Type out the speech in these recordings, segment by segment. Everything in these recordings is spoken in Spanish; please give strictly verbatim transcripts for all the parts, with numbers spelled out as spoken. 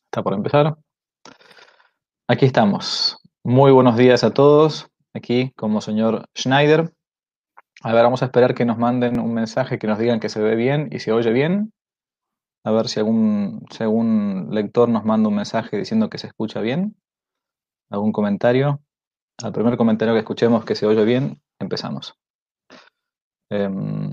¿Está por empezar? Aquí estamos. Muy buenos días a todos. Aquí como señor Schneider. A ver, vamos a esperar que nos manden un mensaje que nos digan que se ve bien y se oye bien. A ver si algún, si algún lector nos manda un mensaje diciendo que se escucha bien. ¿Algún comentario? Al primer comentario que escuchemos que se oye bien, empezamos. Eh,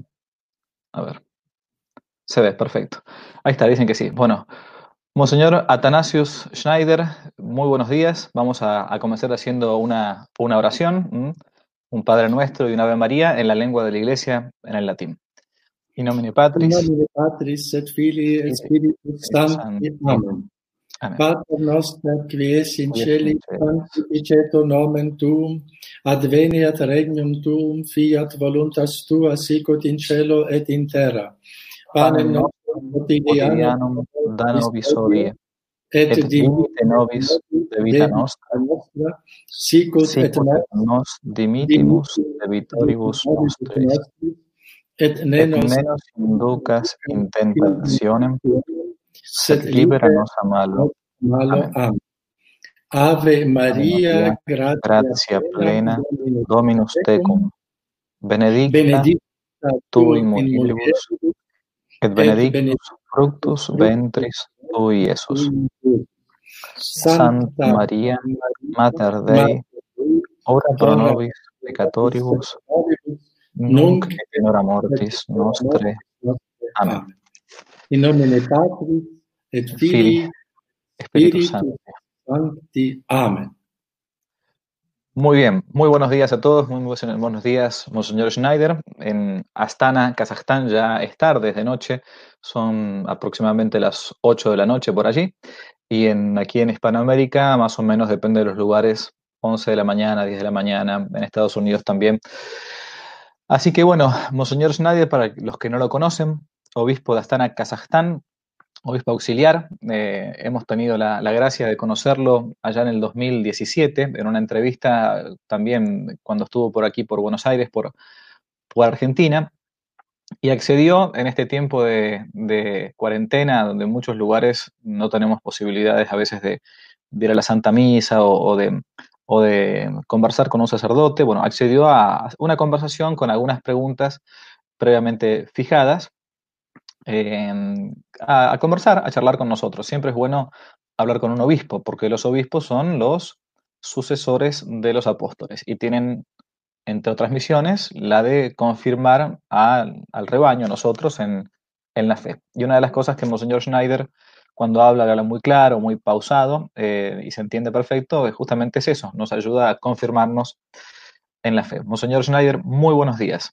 a ver. Se ve, perfecto. Ahí está, dicen que sí. Bueno, Monseñor Athanasius Schneider, muy buenos días. Vamos a, a comenzar haciendo una, una oración, ¿m? Un Padre Nuestro y una Ave María en la lengua de la Iglesia, en el latín. In nomine In Patris, nomine Patris et Filii et Spiritus Sancti. Amen. Amen. Pater noster, qui es in Qui es celi, in celis, sanctificetur nomen tuum, adveniat regnum tuum, fiat voluntas tua, sicut in cielo et in terra. Panem panem nostrum nostrum quotidianum quotidianum da nobis hodie, et et dimitte dimitte nobis debita nostra, nostra, sicut et sicut et nos nos dimittimus debitoribus nostris, et ne et nos ne nos inducas in tentationem, sed sed libera libera nos a malo. malo. Amen. Amen. Ave Maria, Maria, gratia, gratia plena, Dominus Dominus tecum, benedicta benedicta tui tu in mulieribus, mulieribus, et et benedictus benedictus fructus ventris tui, Iesus. tui. Santa Maria, Mater Dei, ora pro nobis peccatoribus, nunc et in hora mortis nostre. Amen. Amen. In nomine Patris et Filii Espíritu Spiritus Santo. Sancti. Amen. Muy bien, muy buenos días a todos, muy buenos días, Monseñor Schneider. En Astana, Kazajstán, ya es tarde, es de noche, son aproximadamente las ocho de la noche por allí. Y en, aquí en Hispanoamérica, más o menos, depende de los lugares, once de la mañana, diez de la mañana, en Estados Unidos también. Así que bueno, Monseñor Schneider, para los que no lo conocen, obispo de Astana, Kazajstán, obispo auxiliar. Eh, hemos tenido la, la gracia de conocerlo allá en el dos mil diecisiete, en una entrevista también cuando estuvo por aquí, por Buenos Aires, por, por Argentina, y accedió en este tiempo de, de cuarentena, donde en muchos lugares no tenemos posibilidades a veces de, de ir a la Santa Misa o, o, de, o de conversar con un sacerdote. Bueno, accedió a una conversación con algunas preguntas previamente fijadas, Eh, a, a conversar, a charlar con nosotros. Siempre es bueno hablar con un obispo, porque los obispos son los sucesores de los apóstoles y tienen, entre otras misiones, la de confirmar a, al rebaño, a nosotros, en, en la fe. Y una de las cosas que Monseñor Schneider, cuando habla, habla muy claro, muy pausado eh, y se entiende perfecto, justamente es eso, nos ayuda a confirmarnos en la fe. Monseñor Schneider, muy buenos días.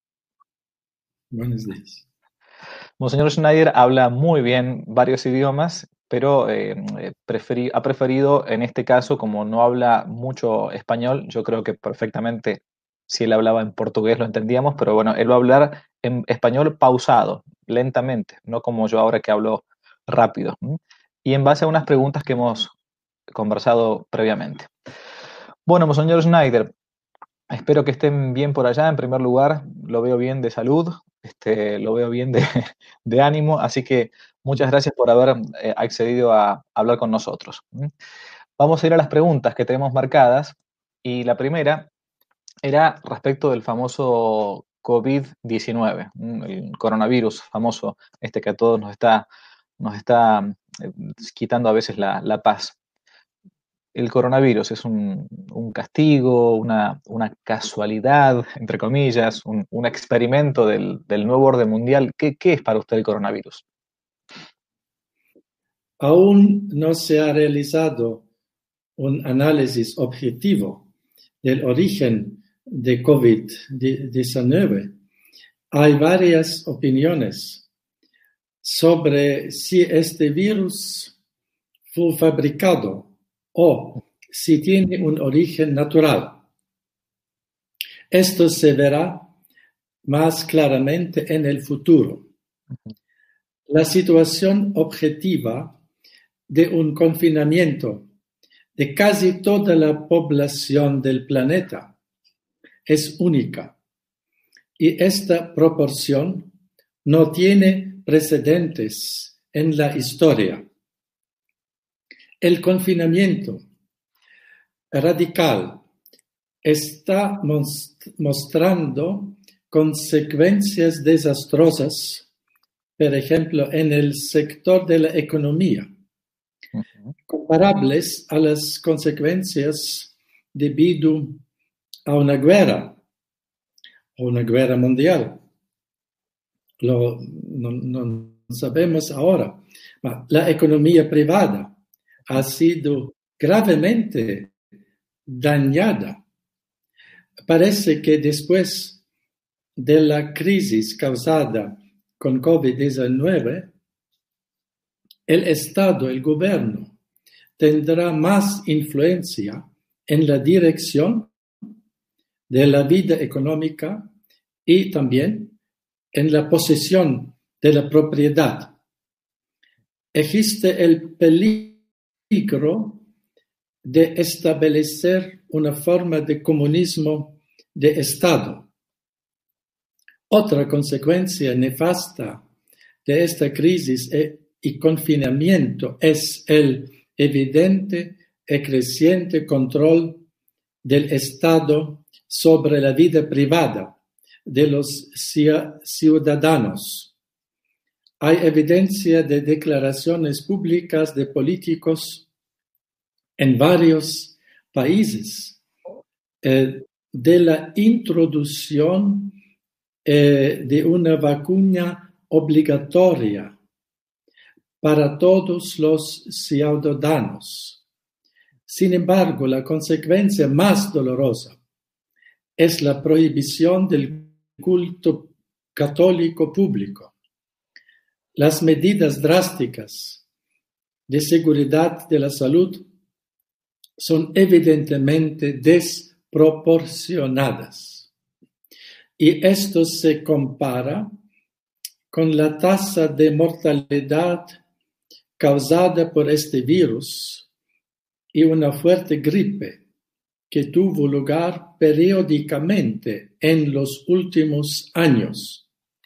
Buenos días. Monseñor Schneider habla muy bien varios idiomas, pero eh, preferi- ha preferido, en este caso, como no habla mucho español, yo creo que perfectamente, si él hablaba en portugués lo entendíamos, pero bueno, él va a hablar en español pausado, lentamente, no como yo ahora que hablo rápido. ¿m? Y en base a unas preguntas que hemos conversado previamente. Bueno, Monseñor Schneider, espero que estén bien por allá. En primer lugar, lo veo bien de salud, este, lo veo bien de, de ánimo, así que muchas gracias por haber eh, accedido a hablar con nosotros. ¿Mm? Vamos a ir a las preguntas que tenemos marcadas, y la primera era respecto del famoso COVID diecinueve, ¿m? El coronavirus famoso, este que a todos nos está, nos está eh, quitando a veces la, la paz. El coronavirus es un, un castigo, una, una, casualidad, entre comillas, un, un experimento del, del, nuevo orden mundial. ¿Qué, ¿Qué es para usted el coronavirus? Aún no se ha realizado un análisis objetivo del origen de COVID diecinueve. Hay varias opiniones sobre si este virus fue fabricado o si tiene un origen natural. Esto se verá más claramente en el futuro. La situación objetiva de un confinamiento de casi toda la población del planeta es única, y esta proporción no tiene precedentes en la historia. El confinamiento radical está mostrando consecuencias desastrosas, por ejemplo, en el sector de la economía, uh-huh. comparables a las consecuencias debido a una guerra o una guerra mundial. Lo, no, no sabemos ahora. La economía privada ha sido gravemente dañada. Parece que después de la crisis causada con COVID diecinueve, el Estado, el gobierno, tendrá más influencia en la dirección de la vida económica y también en la posesión de la propiedad. Existe el peligro de establecer una forma de comunismo de Estado. Otra consecuencia nefasta de esta crisis y confinamiento es el evidente y creciente control del Estado sobre la vida privada de los ciudadanos. Hay evidencia de declaraciones públicas de políticos en varios países eh, de la introducción eh, de una vacuna obligatoria para todos los ciudadanos. Sin embargo, la consecuencia más dolorosa es la prohibición del culto católico público. Las medidas drásticas de seguridad de la salud son evidentemente desproporcionadas. Y esto se compara con la tasa de mortalidad causada por este virus y una fuerte gripe que tuvo lugar periódicamente en los últimos años.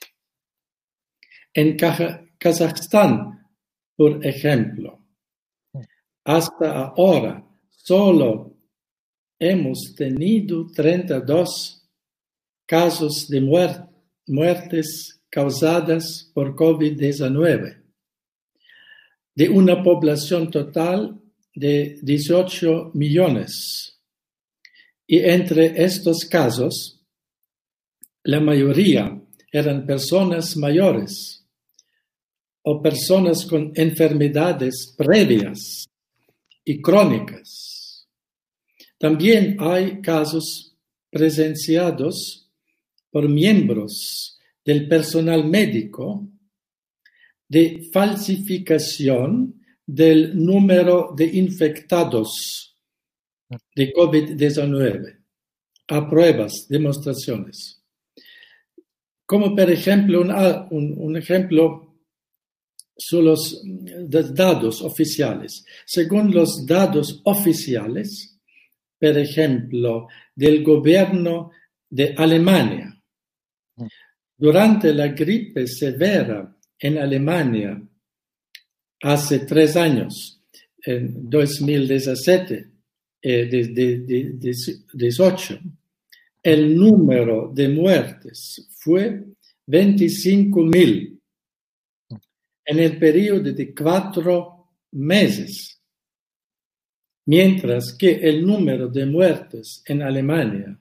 En Kazajstán, por ejemplo, hasta ahora solo hemos tenido treinta y dos casos de muer- muertes causadas por COVID diecinueve, de una población total de dieciocho millones. Y entre estos casos, la mayoría eran personas mayores o personas con enfermedades previas y crónicas. También hay casos presenciados por miembros del personal médico de falsificación del número de infectados de COVID diecinueve a pruebas, demostraciones. Como por ejemplo, un, un, un ejemplo son los datos oficiales. Según los datos oficiales, por ejemplo, del gobierno de Alemania, durante la gripe severa en Alemania hace tres años, en dos mil diecisiete, eh, de, de, de, de, dieciocho, el número de muertes fue veinticinco mil en el periodo de cuatro meses, mientras que el número de muertes en Alemania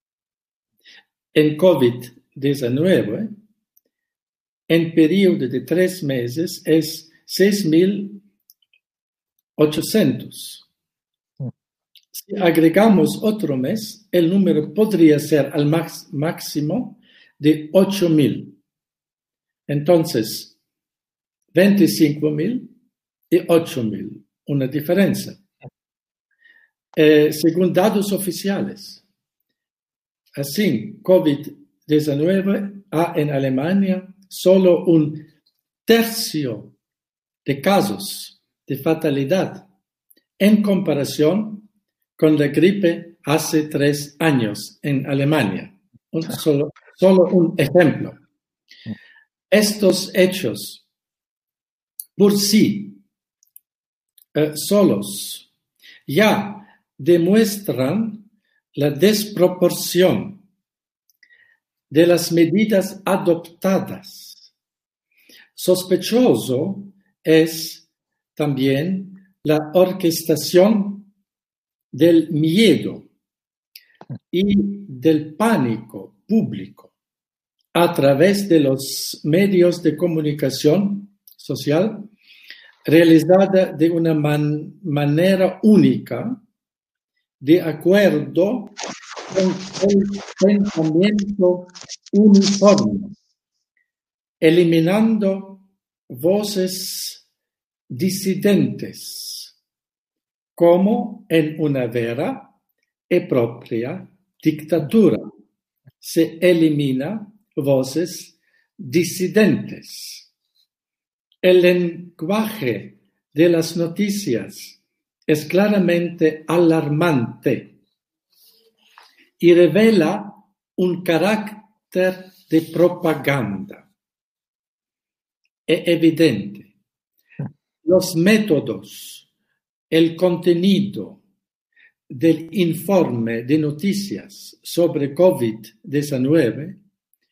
en COVID diecinueve en periodo de tres meses es seis mil ochocientos. Si agregamos otro mes, el número podría ser al max, máximo de ocho mil. Entonces, veinticinco mil y ocho mil, una diferencia. Eh, según datos oficiales, así, COVID diecinueve ha en Alemania solo un tercio de casos de fatalidad en comparación con la gripe hace tres años en Alemania. Un solo, solo un ejemplo. Estos hechos por sí eh, solos ya demuestran la desproporción de las medidas adoptadas. Sospechoso es también la orquestación del miedo y del pánico público a través de los medios de comunicación social, realizada de una man- manera única, de acuerdo con el pensamiento uniforme, eliminando voces disidentes, como en una vera e propria dictadura se elimina voces disidentes. El lenguaje de las noticias es claramente alarmante y revela un carácter de propaganda. Es evidente. Los métodos, el contenido del informe de noticias sobre COVID diecinueve,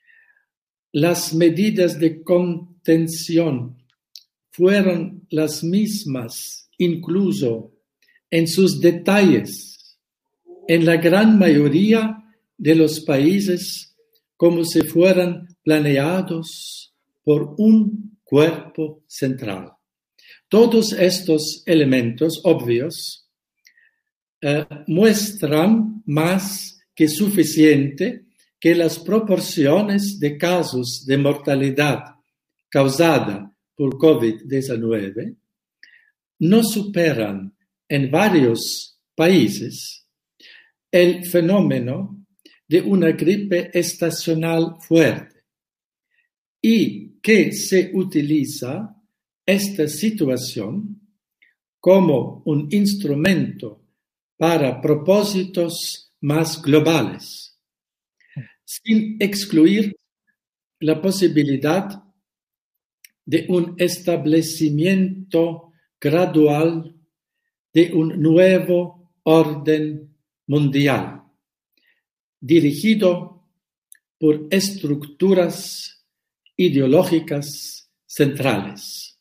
las medidas de contención fueron las mismas, incluso en sus detalles, en la gran mayoría de los países, como si fueran planeados por un cuerpo central. Todos estos elementos obvios eh, muestran más que suficiente que las proporciones de casos de mortalidad causada por COVID diecinueve no superan en varios países el fenómeno de una gripe estacional fuerte y que se utiliza esta situación como un instrumento para propósitos más globales, sin excluir la posibilidad de un establecimiento gradual de un nuevo orden mundial, dirigido por estructuras ideológicas centrales.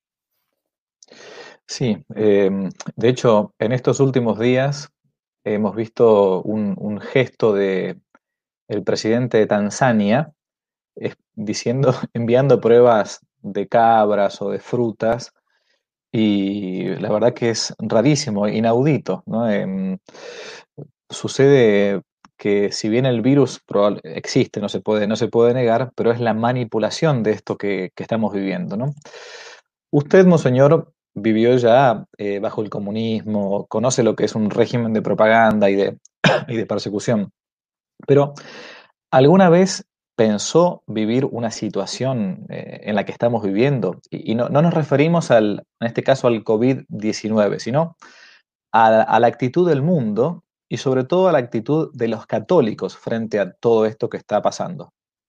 Sí, eh, de hecho, en estos últimos días hemos visto un, un gesto de el presidente de Tanzania es, diciendo, enviando pruebas de cabras o de frutas, y la verdad que es rarísimo, inaudito, ¿no? Eh, sucede que si bien el virus probable, existe, no se puede, no se puede negar, pero es la manipulación de esto que, que estamos viviendo, ¿no? Usted, monseñor, vivió ya eh, bajo el comunismo, conoce lo que es un régimen de propaganda y de, y de persecución, pero ¿alguna vez pensó vivir una situación eh, en la que estamos viviendo? Y, y no, no nos referimos al, en este caso al COVID diecinueve, sino a, a la actitud del mundo y sobre todo a la actitud de los católicos frente a todo esto que está pasando.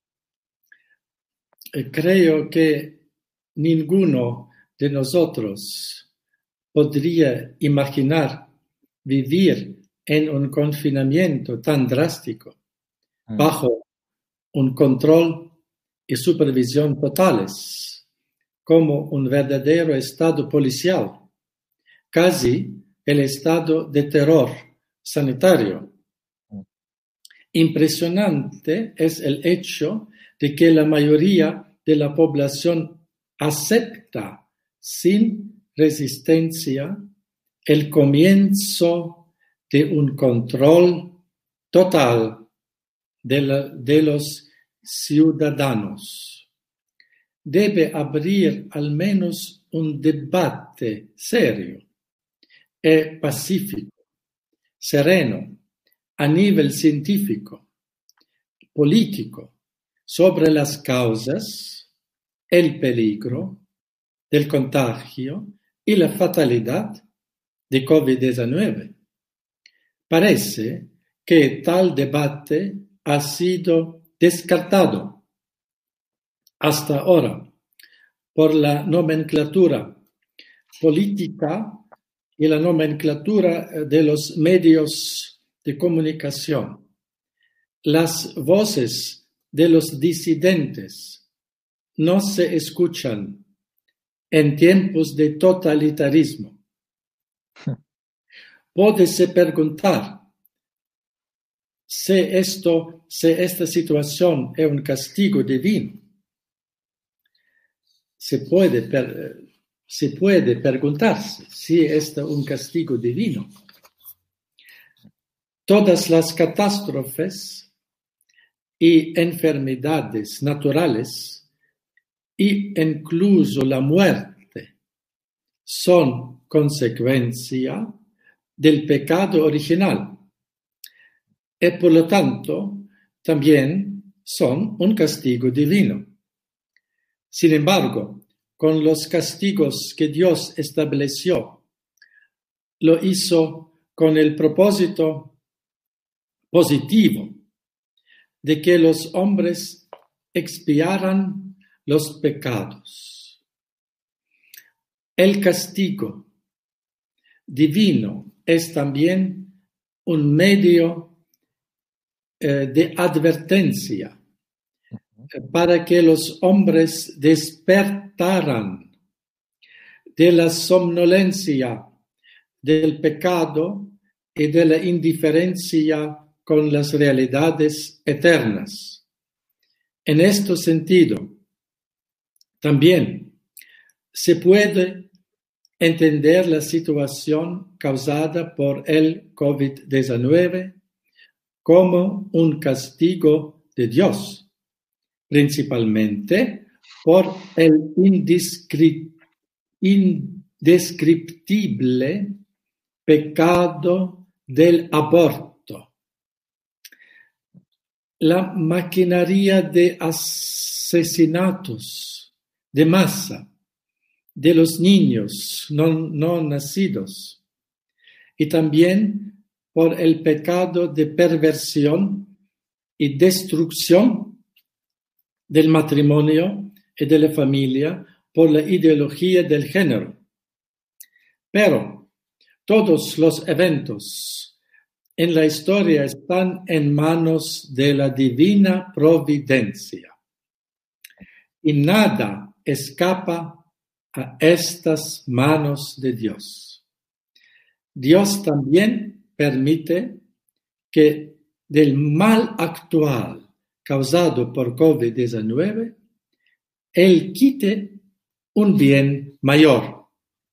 Eh, Creo que ninguno de nosotros podría imaginar vivir en un confinamiento tan drástico, Mm. bajo un control y supervisión totales, como un verdadero estado policial, casi el estado de terror sanitario. Impresionante es el hecho de que la mayoría de la población acepta sin resistencia el comienzo de un control total de, la, de los ciudadanos. Debe abrir al menos un debate serio e pacífico, sereno, a nivel científico, político, sobre las causas, el peligro del contagio y la fatalidad de COVID diecinueve. Parece que tal debate ha sido descartado hasta ahora por la nomenclatura política y la nomenclatura de los medios de comunicación. Las voces de los disidentes no se escuchan en tiempos de totalitarismo. Pódese preguntar si, esto, si esta situación es un castigo divino. Se puede, per, se puede preguntarse si esto es un castigo divino. Todas las catástrofes y enfermedades naturales, y incluso la muerte, son consecuencia del pecado original y por lo tanto también son un castigo divino. Sin embargo, con los castigos que Dios estableció, lo hizo con el propósito positivo de que los hombres expiaran los pecados. El castigo divino es también un medio eh, de advertencia para que los hombres despertaran de la somnolencia del pecado y de la indiferencia con las realidades eternas. En este sentido, también se puede entender la situación causada por el COVID diecinueve como un castigo de Dios, principalmente por el indescriptible pecado del aborto. La maquinaria de asesinatos de masa de los niños no, no nacidos y también por el pecado de perversión y destrucción del matrimonio y de la familia por la ideología del género. Pero todos los eventos en la historia están en manos de la divina providencia y nada escapa a estas manos de Dios. Dios también permite que del mal actual causado por COVID diecinueve, Él quite un bien mayor.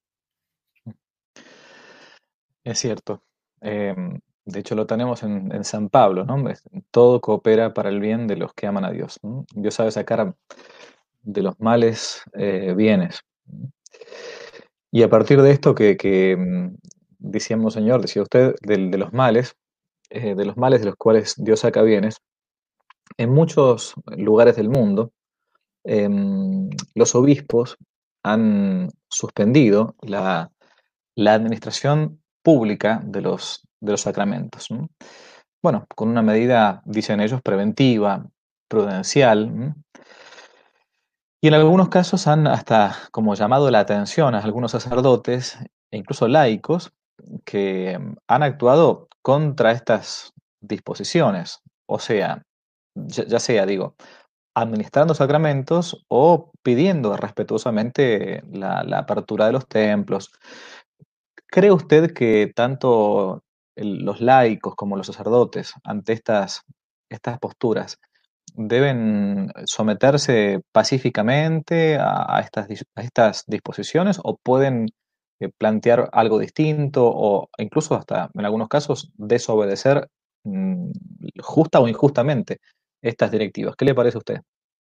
Es cierto. Eh, de hecho, lo tenemos en, en San Pablo, ¿no? Todo coopera para el bien de los que aman a Dios, ¿no? Dios sabe sacar de los males eh, bienes. Y a partir de esto que, que decíamos, Señor, decía usted, de, de los males, eh, de los males de los cuales Dios saca bienes, en muchos lugares del mundo, eh, los obispos han suspendido la, la administración pública de los, de los sacramentos, ¿no? Bueno, con una medida, dicen ellos, preventiva, prudencial, ¿no? Y en algunos casos han hasta como llamado la atención a algunos sacerdotes e incluso laicos que han actuado contra estas disposiciones, o sea, ya, ya sea, digo, administrando sacramentos o pidiendo respetuosamente la, la apertura de los templos. ¿Cree usted que tanto el, los laicos como los sacerdotes ante estas, estas posturas deben someterse pacíficamente a, a, estas, a estas disposiciones o pueden eh, plantear algo distinto o incluso hasta en algunos casos desobedecer mmm, justa o injustamente estas directivas? ¿Qué le parece a usted?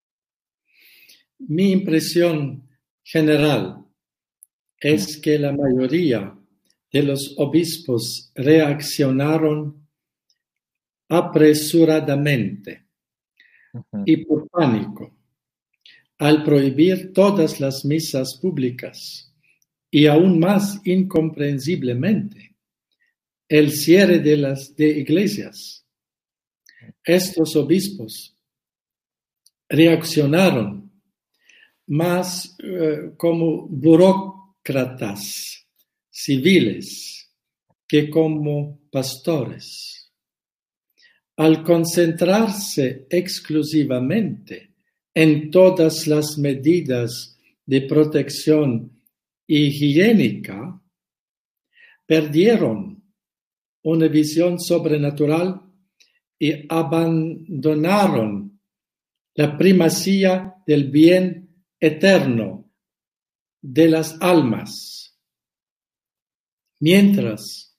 Mi impresión general es que la mayoría de los obispos reaccionaron apresuradamente uh-huh. y por pánico al prohibir todas las misas públicas y aún más incomprensiblemente el cierre de las de iglesias. Estos obispos reaccionaron más uh, como burócratas civiles que como pastores. Al concentrarse exclusivamente en todas las medidas de protección higiénica, perdieron una visión sobrenatural y abandonaron la primacía del bien eterno de las almas. Mientras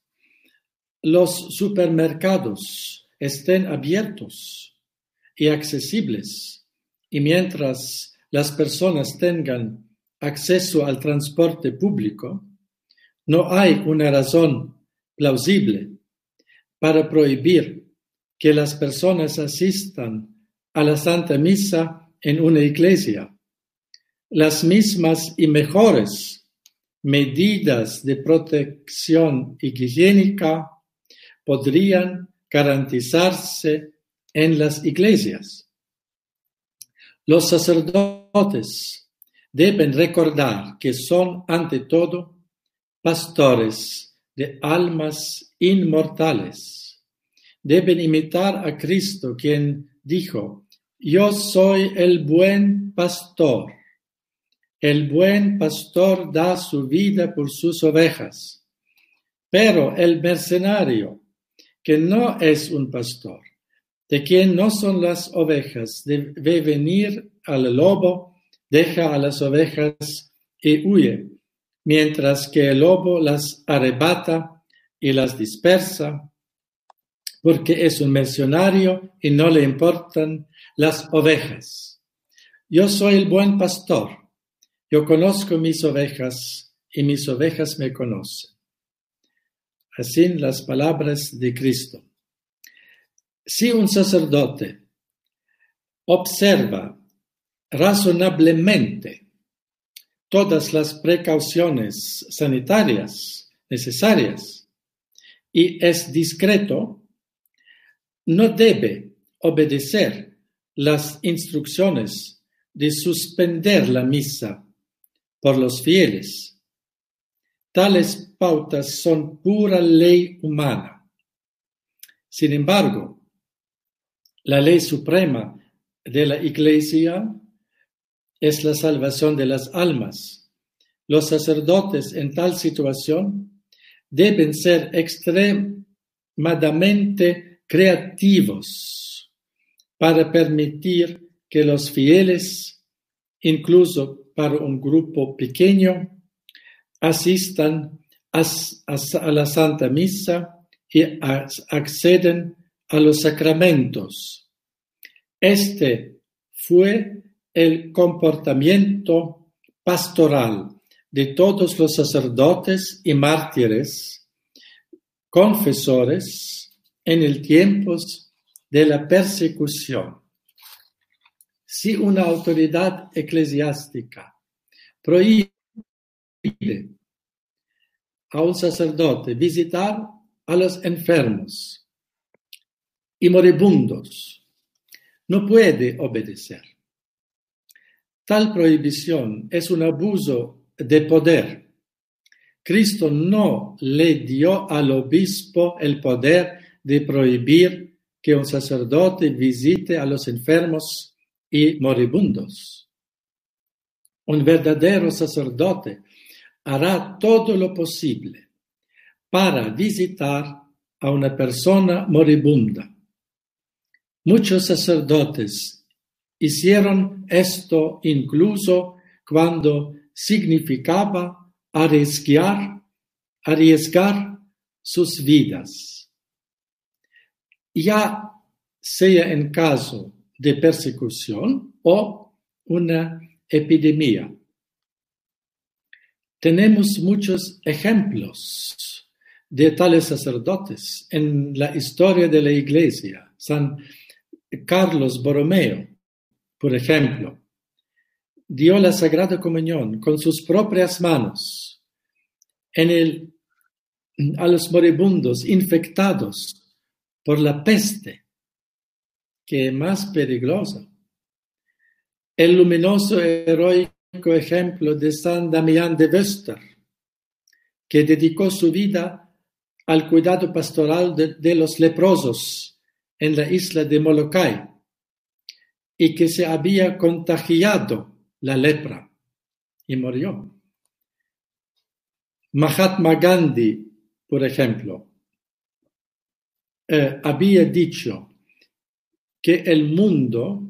los supermercados estén abiertos y accesibles, y mientras las personas tengan acceso al transporte público, no hay una razón plausible para prohibir que las personas asistan a la Santa Misa en una iglesia. Las mismas y mejores medidas de protección higiénica podrían garantizarse en las iglesias. Los sacerdotes deben recordar que son ante todo pastores de almas inmortales. Deben imitar a Cristo, quien dijo: yo soy el buen pastor. El buen pastor da su vida por sus ovejas. Pero el mercenario, que no es un pastor, de quien no son las ovejas, debe venir al lobo, deja a las ovejas y huye, mientras que el lobo las arrebata y las dispersa, porque es un mercenario y no le importan las ovejas. Yo soy el buen pastor. Yo conozco mis ovejas y mis ovejas me conocen. Así las palabras de Cristo. Si un sacerdote observa razonablemente todas las precauciones sanitarias necesarias y es discreto, no debe obedecer las instrucciones de suspender la misa por los fieles. Tales pautas son pura ley humana. Sin embargo, la ley suprema de la Iglesia es la salvación de las almas. Los sacerdotes en tal situación deben ser extremadamente creativos para permitir que los fieles, incluso para un grupo pequeño, asistan a, a, a la Santa Misa y a, acceden a los sacramentos. Este fue el comportamiento pastoral de todos los sacerdotes y mártires, confesores, en el tiempo de la persecución. Si una autoridad eclesiástica prohíbe a un sacerdote visitar a los enfermos y moribundos, no puede obedecer. Tal prohibición es un abuso de poder. Cristo no le dio al obispo el poder de prohibir que un sacerdote visite a los enfermos y moribundos. Un verdadero sacerdote hará todo lo posible para visitar a una persona moribunda. Muchos sacerdotes hicieron esto incluso cuando significaba arriesgar, arriesgar sus vidas. Ya sea en caso de persecución o una epidemia. Tenemos muchos ejemplos de tales sacerdotes en la historia de la Iglesia. San Carlos Borromeo, por ejemplo, dio la Sagrada Comunión con sus propias manos en el, a los moribundos infectados por la peste, que es más peligrosa. El luminoso heroico ejemplo de San Damián de Vöster, que dedicó su vida al cuidado pastoral de, de los leprosos en la isla de Molokai y que se había contagiado la lepra y murió. Mahatma Gandhi, por ejemplo, eh, había dicho que el mundo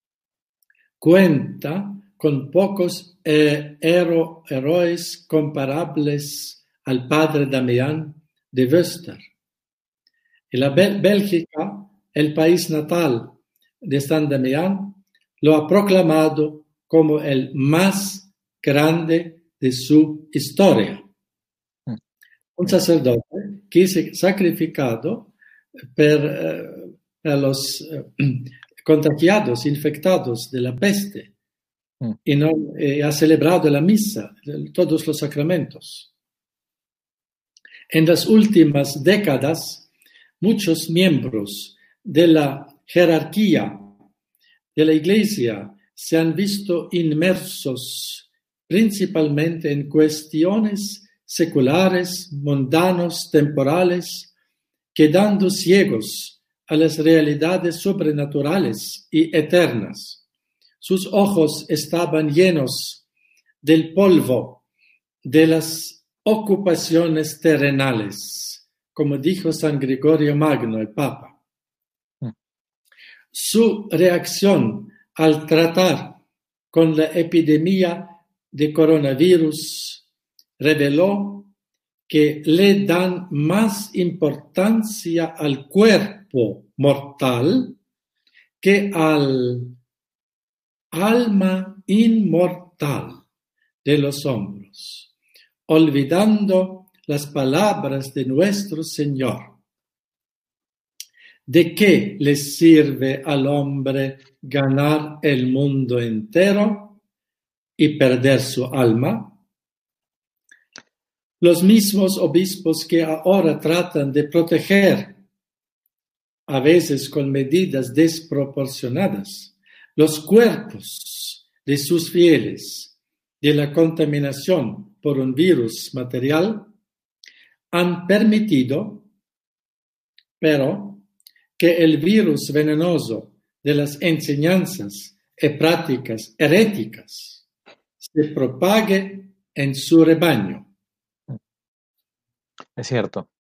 cuenta con pocos eh, hero, héroes comparables al padre Damián de Wöster. En la Bel- Bélgica, el país natal de San Damián, lo ha proclamado como el más grande de su historia. Un sacerdote que es sacrificado per, eh, per los eh, contagiados, infectados de la peste, Mm. y, no, eh, ha celebrado la misa, todos los sacramentos. En las últimas décadas, muchos miembros de la jerarquía de la Iglesia se han visto inmersos principalmente en cuestiones seculares, mundanos, temporales, quedando ciegos a las realidades sobrenaturales y eternas. Sus ojos estaban llenos del polvo de las ocupaciones terrenales, como dijo San Gregorio Magno, el Papa. Mm. Su reacción al tratar con la epidemia de coronavirus reveló que le dan más importancia al cuerpo mortal que al alma inmortal de los hombres, olvidando las palabras de nuestro Señor. ¿De qué le sirve al hombre ganar el mundo entero y perder su alma? Los mismos obispos que ahora tratan de proteger, a veces con medidas desproporcionadas, los cuerpos de sus fieles de la contaminación por un virus material, han permitido, pero, que el virus venenoso de las enseñanzas y prácticas heréticas se propague en su rebaño. Es cierto,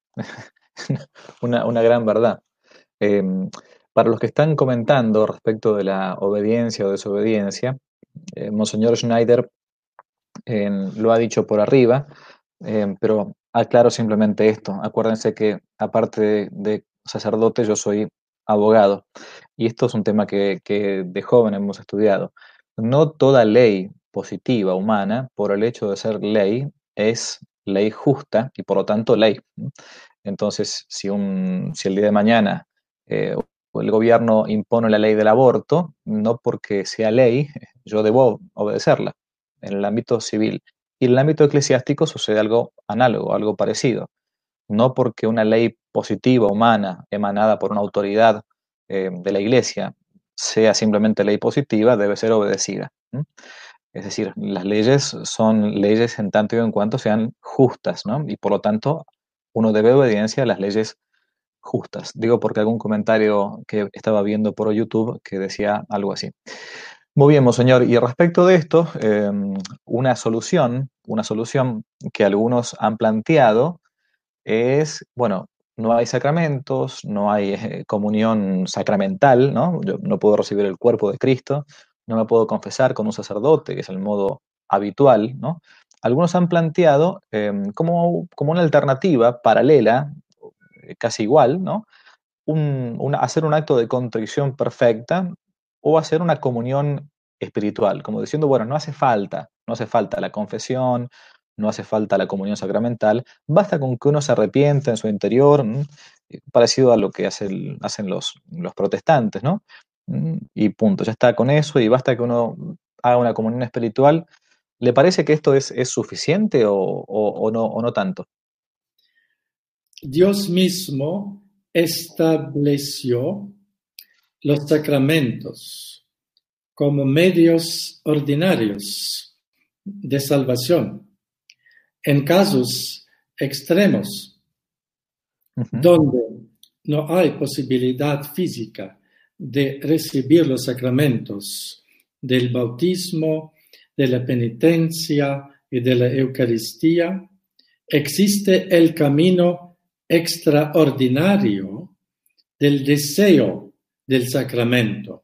una, una gran verdad. Eh, para los que están comentando respecto de la obediencia o desobediencia, eh, Monseñor Schneider eh, lo ha dicho por arriba, eh, pero aclaro simplemente esto. Acuérdense que aparte de, de sacerdote, yo soy abogado, y esto es un tema que, que de joven hemos estudiado. No toda ley positiva humana, por el hecho de ser ley, es ley justa y por lo tanto ley. Entonces, si, un, si el día de mañana eh, el gobierno impone la ley del aborto, no porque sea ley, yo debo obedecerla en el ámbito civil. Y en el ámbito eclesiástico sucede algo análogo, algo parecido. No porque una ley positiva, humana, emanada por una autoridad eh, de la Iglesia, sea simplemente ley positiva, debe ser obedecida. ¿Mm? Es decir, las leyes son leyes en tanto y en cuanto sean justas, ¿no? Y por lo tanto, uno debe obediencia a las leyes justas. Digo porque algún comentario que estaba viendo por YouTube que decía algo así. Muy bien, monseñor. Y respecto de esto, eh, una solución, una solución que algunos han planteado es, bueno, no hay sacramentos, no hay eh, comunión sacramental, ¿no? Yo no puedo recibir el cuerpo de Cristo, no me puedo confesar con un sacerdote, que es el modo habitual, ¿no? Algunos han planteado eh, como, como una alternativa paralela, eh, casi igual, ¿no? Un, una, hacer un acto de contrición perfecta o hacer una comunión espiritual, como diciendo, bueno, no hace falta, no hace falta la confesión, no hace falta la comunión sacramental, basta con que uno se arrepienta en su interior, ¿m? Parecido a lo que hace el, hacen los, los protestantes, ¿no? Y punto, ya está con eso y basta que uno haga una comunión espiritual. ¿Le parece que esto es, es suficiente o, o, o, no, o no tanto? Dios mismo estableció los sacramentos como medios ordinarios de salvación en casos extremos, uh-huh. donde no hay posibilidad física de recibir los sacramentos del bautismo, de la penitencia y de la Eucaristía, existe el camino extraordinario del deseo del sacramento.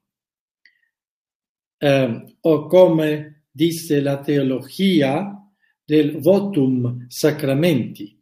Eh, o como dice la teología del votum sacramenti.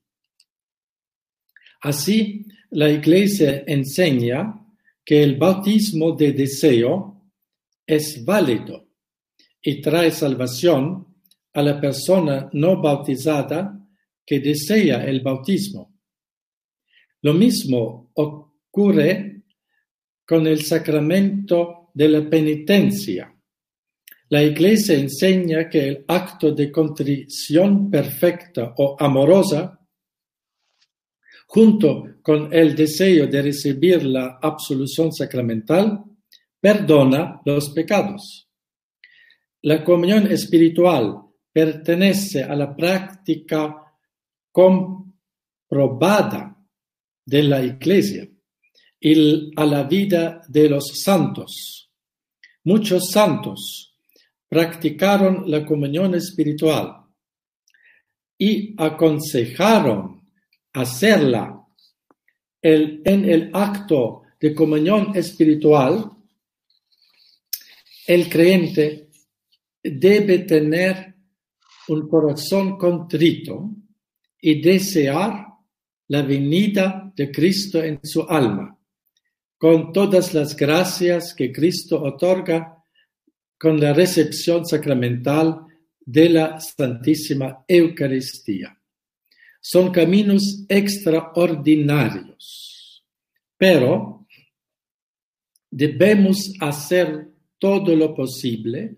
Así, la Iglesia enseña que el bautismo de deseo es válido y trae salvación a la persona no bautizada que desea el bautismo. Lo mismo ocurre con el sacramento de la penitencia. La Iglesia enseña que el acto de contrición perfecta o amorosa, junto con el deseo de recibir la absolución sacramental, perdona los pecados. La comunión espiritual pertenece a la práctica comprobada de la Iglesia y a la vida de los santos. Muchos santos practicaron la comunión espiritual y aconsejaron hacerla. El, en el acto de comunión espiritual, el creyente debe tener un corazón contrito y desear la venida de Cristo en su alma, con todas las gracias que Cristo otorga con la recepción sacramental de la Santísima Eucaristía. Son caminos extraordinarios, pero debemos hacer todo lo posible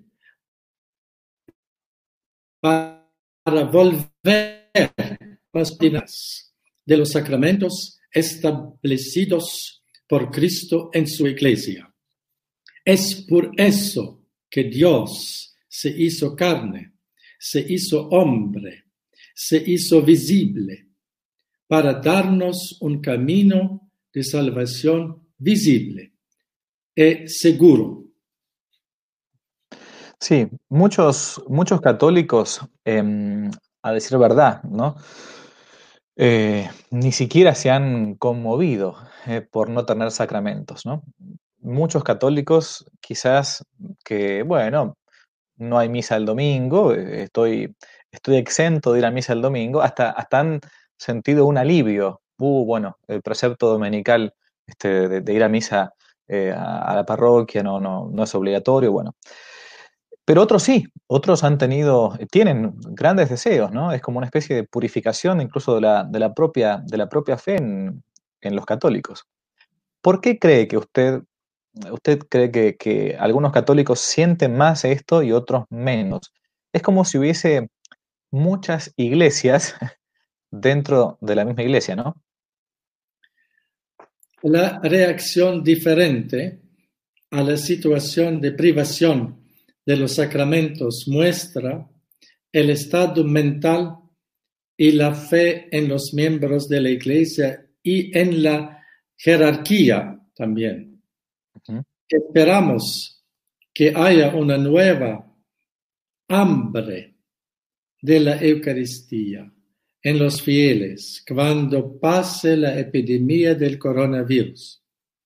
para volver a las rutinas de los sacramentos establecidos por Cristo en su Iglesia. Es por eso que Dios se hizo carne, se hizo hombre, se hizo visible, para darnos un camino de salvación visible y seguro. Sí, muchos, muchos católicos, eh, a decir verdad, ¿no? Eh, ni siquiera se han conmovido eh, por no tener sacramentos, ¿no? Muchos católicos quizás que, bueno, no hay misa el domingo, estoy, estoy exento de ir a misa el domingo, hasta, hasta han sentido un alivio. Uh, bueno, el precepto dominical este, de, de ir a misa eh, a, a la parroquia no, no, no es obligatorio, bueno. Pero otros sí, otros han tenido, tienen grandes deseos, ¿no? Es como una especie de purificación incluso de la, de la, propia, de la propia fe en, en los católicos. ¿Por qué cree que usted, usted cree que, que algunos católicos sienten más esto y otros menos? Es como si hubiese muchas iglesias dentro de la misma iglesia, ¿no? La reacción diferente a la situación de privación de los sacramentos muestra el estado mental y la fe en los miembros de la Iglesia y en la jerarquía también. Uh-huh. Esperamos que haya una nueva hambre de la Eucaristía en los fieles cuando pase la epidemia del coronavirus.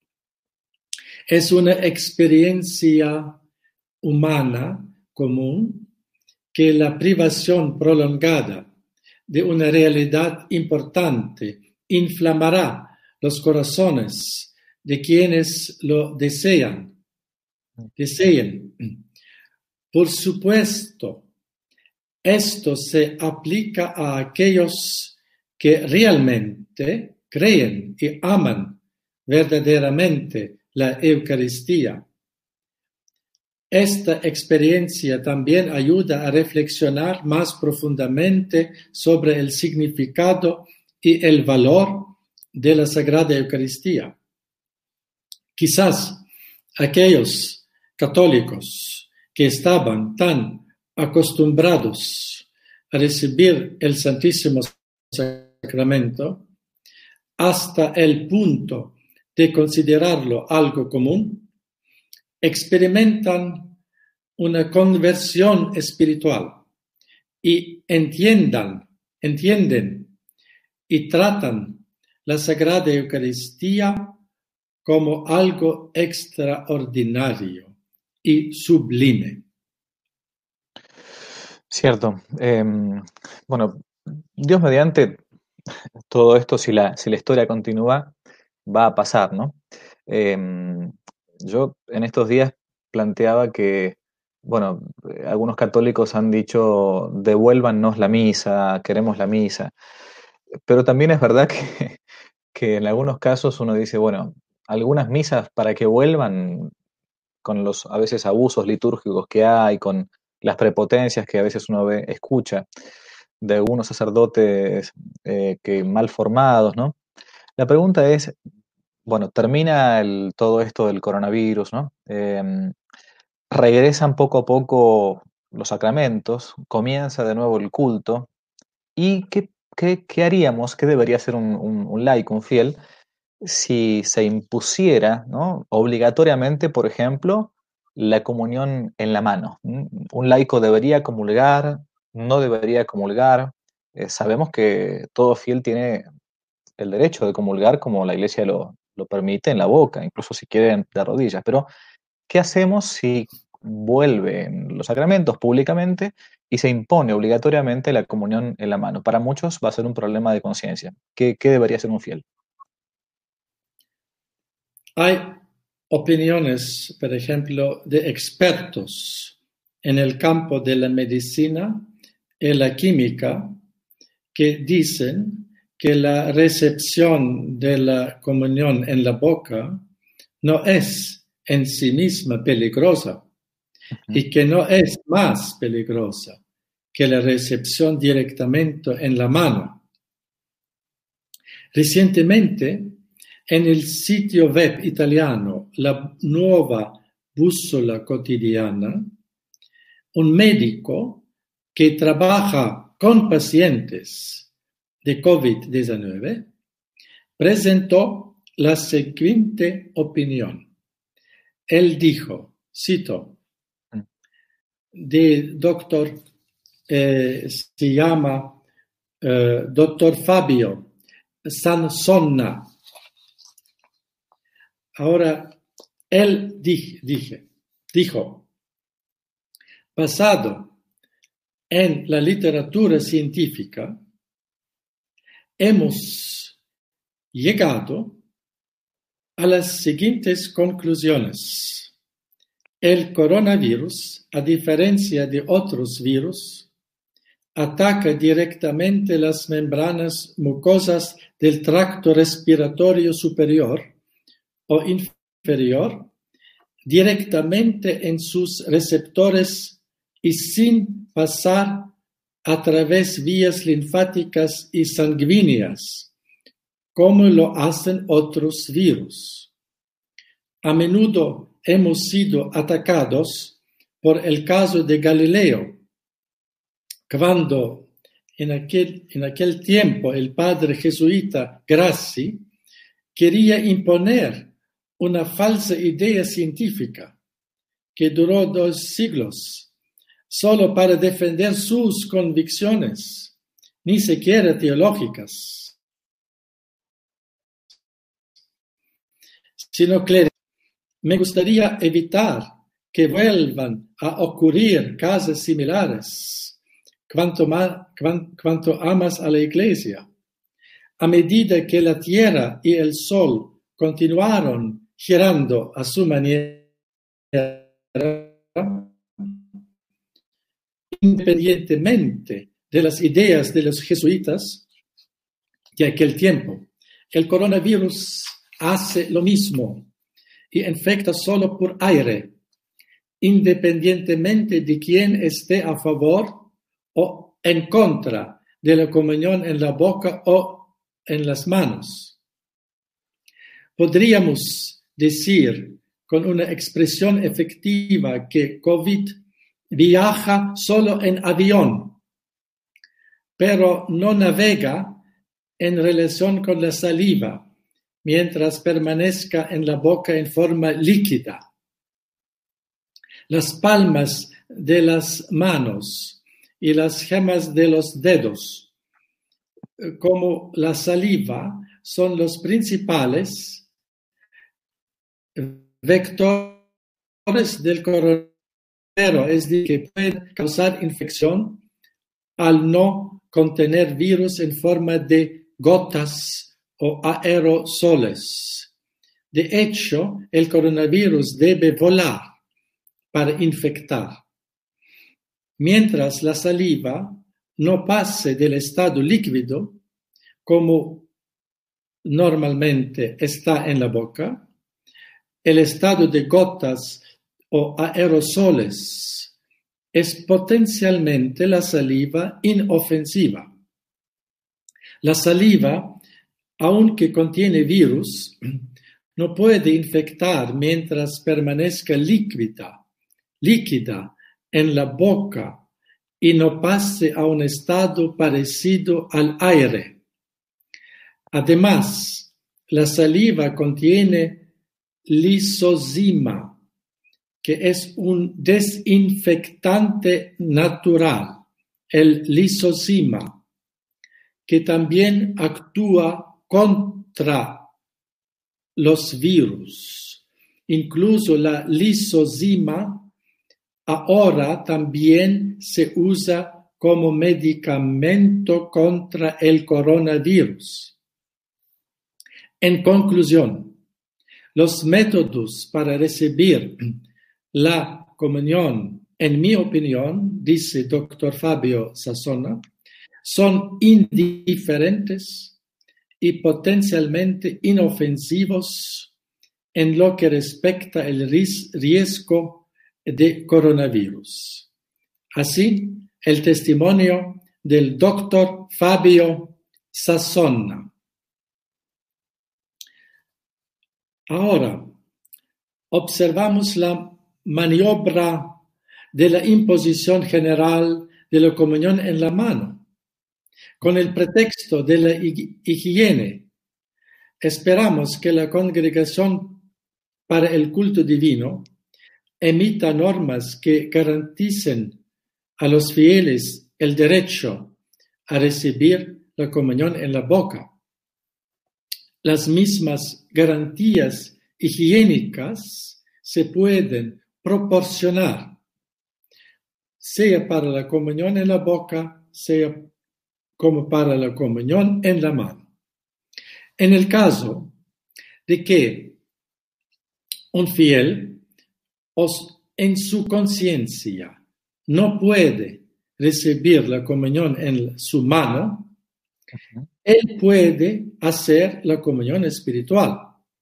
Es una experiencia humana común que la privación prolongada de una realidad importante inflamará los corazones de quienes lo desean. Deseen. Por supuesto, esto se aplica a aquellos que realmente creen y aman verdaderamente la Eucaristía. Esta experiencia también ayuda a reflexionar más profundamente sobre el significado y el valor de la Sagrada Eucaristía. Quizás aquellos católicos que estaban tan acostumbrados a recibir el Santísimo sacramento hasta el punto de considerarlo algo común, experimentan una conversión espiritual y entiendan, entienden y tratan la Sagrada Eucaristía como algo extraordinario y sublime. Cierto. Eh, bueno, Dios mediante, todo esto, si la, si la historia continúa, va a pasar, ¿no? Eh, yo en estos días planteaba que, bueno, eh, algunos católicos han dicho, devuélvannos la misa, queremos la misa, pero también es verdad que, que en algunos casos uno dice, bueno, algunas misas para que vuelvan con los a veces abusos litúrgicos que hay, con las prepotencias que a veces uno ve, escucha de algunos sacerdotes eh, que mal formados, ¿no? La pregunta es, bueno, termina el, todo esto del coronavirus, ¿no? Eh, regresan poco a poco los sacramentos, comienza de nuevo el culto, ¿y qué, qué, qué haríamos, qué debería hacer un, un, un laico, un fiel, si se impusiera, ¿no? Obligatoriamente, por ejemplo, la comunión en la mano? Un laico debería comulgar, no debería comulgar. Eh, sabemos que todo fiel tiene el derecho de comulgar como la Iglesia lo, lo permite en la boca, incluso si quieren de rodillas. Pero, ¿qué hacemos si vuelven los sacramentos públicamente y se impone obligatoriamente la comunión en la mano? Para muchos va a ser un problema de conciencia. ¿Qué, qué debería hacer un fiel? Hay opiniones, por ejemplo, de expertos en el campo de la medicina y la química que dicen que la recepción de la comunión en la boca no es en sí misma peligrosa uh-huh. y que no es más peligrosa que la recepción directamente en la mano. Recientemente, en el sitio web italiano La Nuova Bussola Quotidiana, un médico que trabaja con pacientes de COVID diecinueve presentó la siguiente opinión. Él dijo, cito, de doctor, eh, se llama eh, doctor Fabio Sansonna. Ahora, él dije, dije, dijo, basado en la literatura científica, hemos llegado a las siguientes conclusiones. El coronavirus, a diferencia de otros virus, ataca directamente las membranas mucosas del tracto respiratorio superior o inferior, directamente en sus receptores y sin pasar a través vías linfáticas y sanguíneas, como lo hacen otros virus. A menudo hemos sido atacados por el caso de Galileo, cuando en aquel, en aquel tiempo el padre jesuita Grassi quería imponer una falsa idea científica que duró dos siglos, solo para defender sus convicciones, ni siquiera teológicas, sino que me gustaría evitar que vuelvan a ocurrir casos similares cuanto, más, cuanto amas a la Iglesia. A medida que la tierra y el sol continuaron girando a su manera, independientemente de las ideas de los jesuitas de aquel tiempo, el coronavirus hace lo mismo y infecta solo por aire, independientemente de quién esté a favor o en contra de la comunión en la boca o en las manos. Podríamos decir con una expresión efectiva que COVID viaja solo en avión, pero no navega en relación con la saliva, mientras permanezca en la boca en forma líquida. Las palmas de las manos y las yemas de los dedos, como la saliva, son los principales vectores del coronavirus, es decir, que pueden causar infección al no contener virus en forma de gotas o aerosoles. De hecho, el coronavirus debe volar para infectar. Mientras la saliva no pase del estado líquido, como normalmente está en la boca, el estado de gotas o aerosoles es potencialmente la saliva inofensiva. La saliva, aunque contiene virus, no puede infectar mientras permanezca líquida, líquida en la boca y no pase a un estado parecido al aire. Además, la saliva contiene lisozima, que es un desinfectante natural, el lisozima, que también actúa contra los virus. Incluso la lisozima ahora también se usa como medicamento contra el coronavirus. En conclusión, los métodos para recibir la comunión, en mi opinión, dice doctor Fabio Sassona, son indiferentes y potencialmente inofensivos en lo que respecta al riesgo de coronavirus. Así, el testimonio del doctor Fabio Sassona. Ahora, observamos la maniobra de la imposición general de la comunión en la mano. Con el pretexto de la higiene, esperamos que la Congregación para el Culto Divino emita normas que garanticen a los fieles el derecho a recibir la comunión en la boca. Las mismas garantías higiénicas se pueden proporcionar, sea para la comunión en la boca, sea como para la comunión en la mano. En el caso de que un fiel en su conciencia no puede recibir la comunión en su mano, uh-huh. Él puede hacer la comunión espiritual.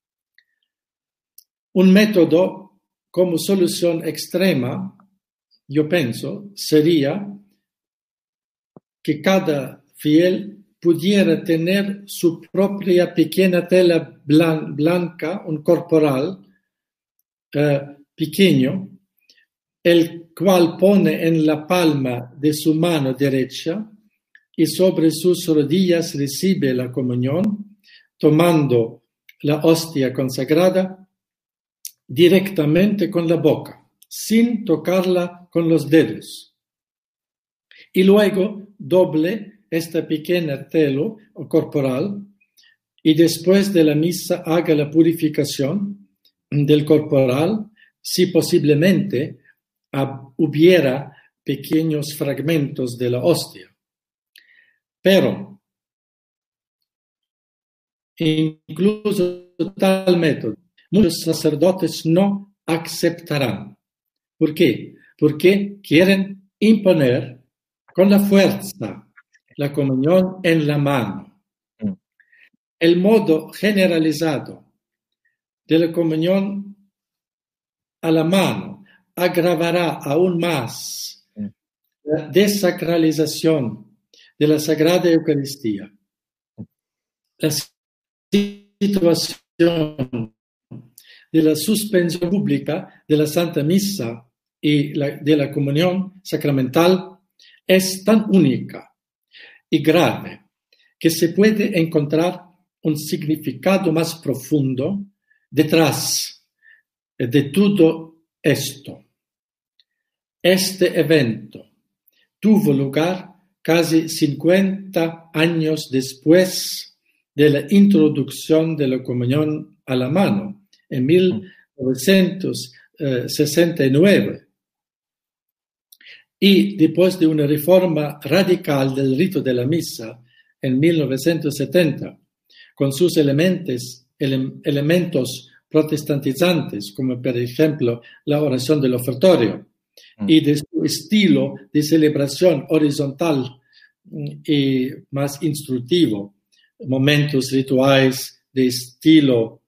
Un método como solución extrema, yo pienso, sería que cada fiel pudiera tener su propia pequeña tela blan- blanca, un corporal eh, pequeño, el cual pone en la palma de su mano derecha y sobre sus rodillas recibe la comunión, tomando la hostia consagrada directamente con la boca, sin tocarla con los dedos. Y luego doble esta pequeña tela corporal y después de la misa haga la purificación del corporal, si posiblemente hubiera pequeños fragmentos de la hostia. Pero, incluso tal método, muchos sacerdotes no aceptarán. ¿Por qué? Porque quieren imponer con la fuerza la comunión en la mano. El modo generalizado de la comunión a la mano agravará aún más la desacralización de la Sagrada Eucaristía. La situación de la suspensión pública de la Santa Misa y la, de la comunión sacramental es tan única y grave que se puede encontrar un significado más profundo detrás de todo esto. Este evento tuvo lugar casi cincuenta años después de la introducción de la comunión a la mano, en mil novecientos sesenta y nueve. Y después de una reforma radical del rito de la misa en mil novecientos setenta, con sus elementos, ele, elementos protestantizantes, como por ejemplo la oración del ofertorio, mm. y de su estilo de celebración horizontal y más instructivo, momentos rituales de estilo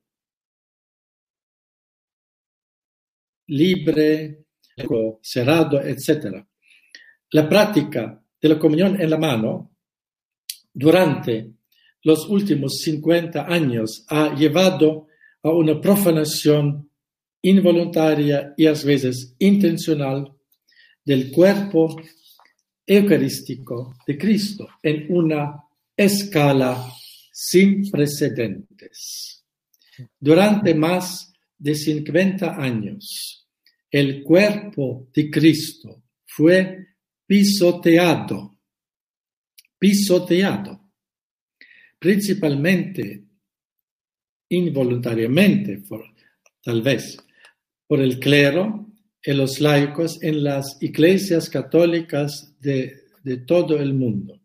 libre, cerrado, etcétera. La práctica de la comunión en la mano durante los últimos cincuenta años ha llevado a una profanación involuntaria y a veces intencional del cuerpo eucarístico de Cristo en una escala sin precedentes. Durante más de cincuenta años, el cuerpo de Cristo fue pisoteado, pisoteado, principalmente, involuntariamente, por, tal vez, por el clero y los laicos en las iglesias católicas de, de todo el mundo.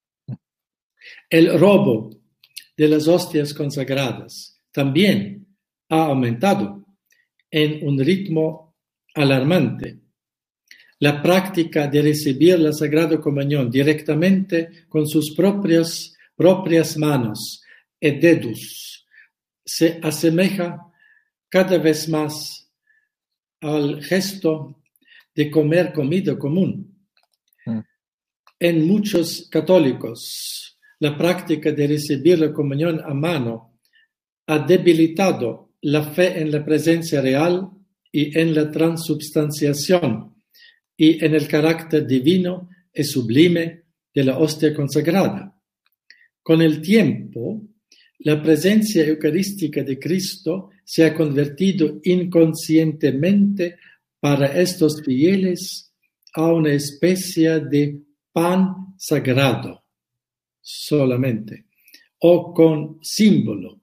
El robo de las hostias consagradas también ha aumentado en un ritmo alarmante. La práctica de recibir la Sagrada Comunión directamente con sus propias, propias manos y dedos se asemeja cada vez más al gesto de comer comida común. Mm. En muchos católicos, la práctica de recibir la comunión a mano ha debilitado la fe en la presencia real y en la transubstanciación y en el carácter divino y sublime de la hostia consagrada. Con el tiempo, la presencia eucarística de Cristo se ha convertido inconscientemente para estos fieles a una especie de pan sagrado solamente, o con símbolo.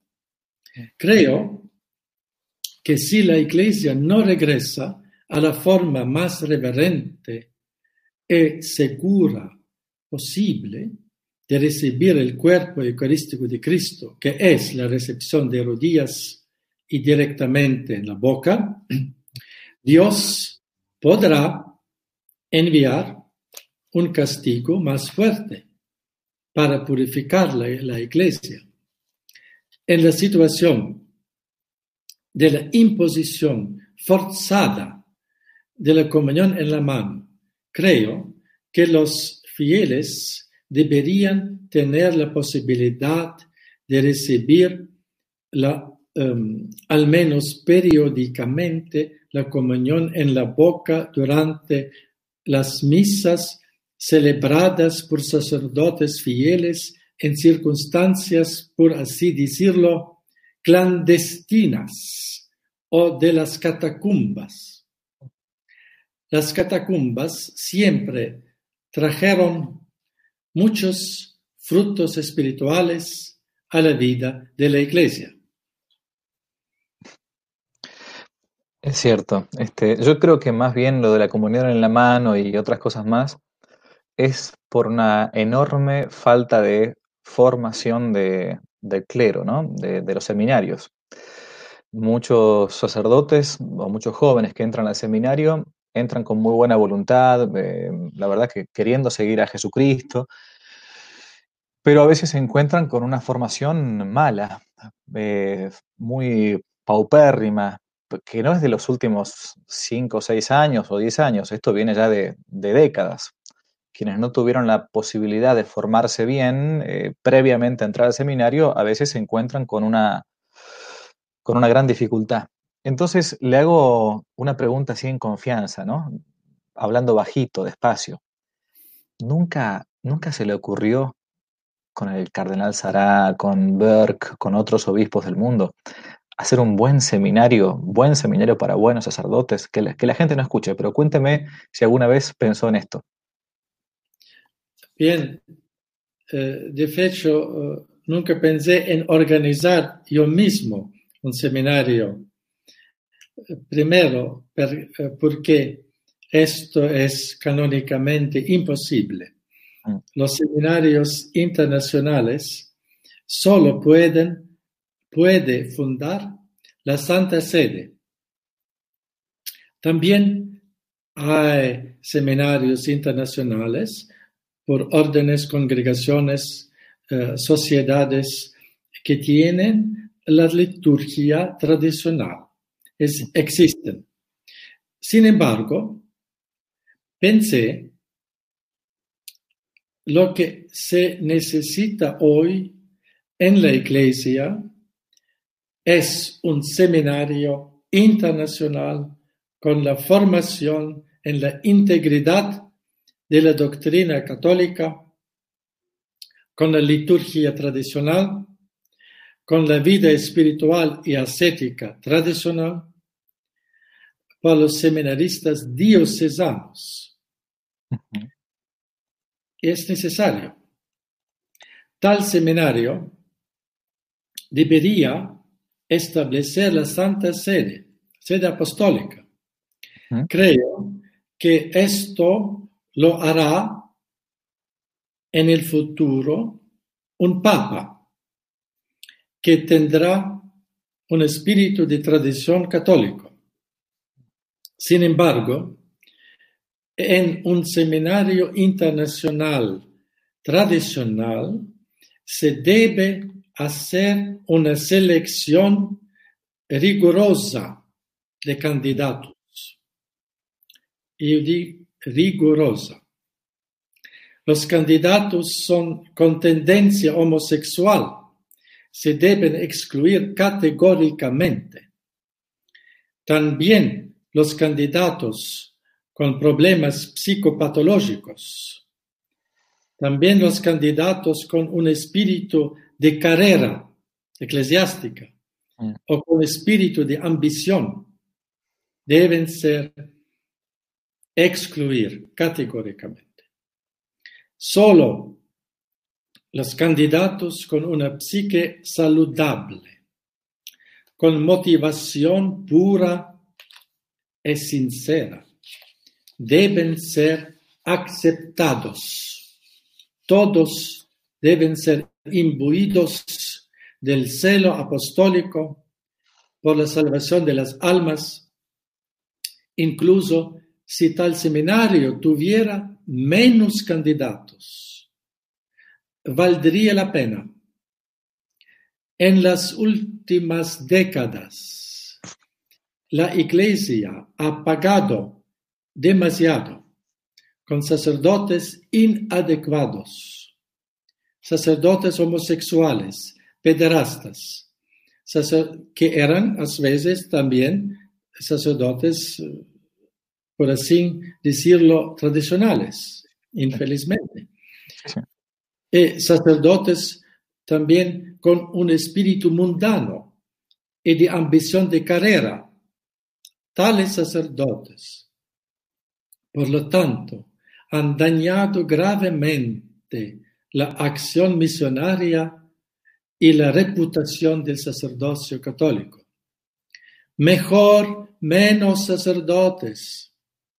Creo que si la Iglesia no regresa a la forma más reverente y segura posible de recibir el cuerpo eucarístico de Cristo, que es la recepción de rodillas y directamente en la boca, Dios podrá enviar un castigo más fuerte para purificar la, la Iglesia. En la situación de la imposición forzada de la comunión en la mano, creo que los fieles deberían tener la posibilidad de recibir la, um, al menos periódicamente la comunión en la boca durante las misas celebradas por sacerdotes fieles en circunstancias, por así decirlo, clandestinas o de las catacumbas. Las catacumbas siempre trajeron muchos frutos espirituales a la vida de la Iglesia. Es cierto. Este, yo creo que más bien lo de la comunión en la mano y otras cosas más es por una enorme falta de formación de, del clero, ¿no? De, de los seminarios. Muchos sacerdotes o muchos jóvenes que entran al seminario entran con muy buena voluntad, eh, la verdad que queriendo seguir a Jesucristo, pero a veces se encuentran con una formación mala, eh, muy paupérrima, que no es de los últimos cinco o seis años o diez años, esto viene ya de, de décadas. Quienes no tuvieron la posibilidad de formarse bien eh, previamente a entrar al seminario, a veces se encuentran con una, con una gran dificultad. Entonces le hago una pregunta así en confianza, ¿no? Hablando bajito, despacio. ¿Nunca, nunca se le ocurrió con el cardenal Sará, con Burke, con otros obispos del mundo, hacer un buen seminario, buen seminario para buenos sacerdotes, que la, que la gente no escuche, pero cuénteme si alguna vez pensó en esto. Bien, eh, de hecho, uh, nunca pensé en organizar yo mismo un seminario. Primero, per, eh, porque esto es canónicamente imposible. Mm. Los seminarios internacionales solo pueden puede fundar la Santa Sede. También hay seminarios internacionales por órdenes, congregaciones, eh, sociedades que tienen la liturgia tradicional. Es, existen. Sin embargo, pensé, lo que se necesita hoy en la Iglesia es un seminario internacional con la formación en la integridad de la doctrina católica, con la liturgia tradicional, con la vida espiritual y ascética tradicional, para los seminaristas diocesanos. Uh-huh. Es necesario. Tal seminario debería establecer la Santa Sede, sede apostólica. ¿Mm? Creo que esto lo hará en el futuro un papa que tendrá un espíritu de tradición católico. Sin embargo, en un seminario internacional tradicional se debe hacer una selección rigurosa de candidatos. Y yo digo rigurosa. Los candidatos son con tendencia homosexual. Se deben excluir categóricamente. También los candidatos con problemas psicopatológicos. También los candidatos con un espíritu de carrera eclesiástica mm. o con espíritu de ambición deben ser excluir categóricamente. Solo los candidatos con una psique saludable, con motivación pura y sincera, deben ser aceptados. Todos deben ser imbuidos del celo apostólico por la salvación de las almas, incluso si tal seminario tuviera menos candidatos. Valdría la pena. En las últimas décadas, la Iglesia ha pagado demasiado con sacerdotes inadecuados, sacerdotes homosexuales, pederastas, sacer- que eran a veces también sacerdotes, por así decirlo, tradicionales, infelizmente. Sí. Y sacerdotes también con un espíritu mundano y de ambición de carrera. Tales sacerdotes, por lo tanto, han dañado gravemente la acción misionaria y la reputación del sacerdocio católico. Mejor menos sacerdotes,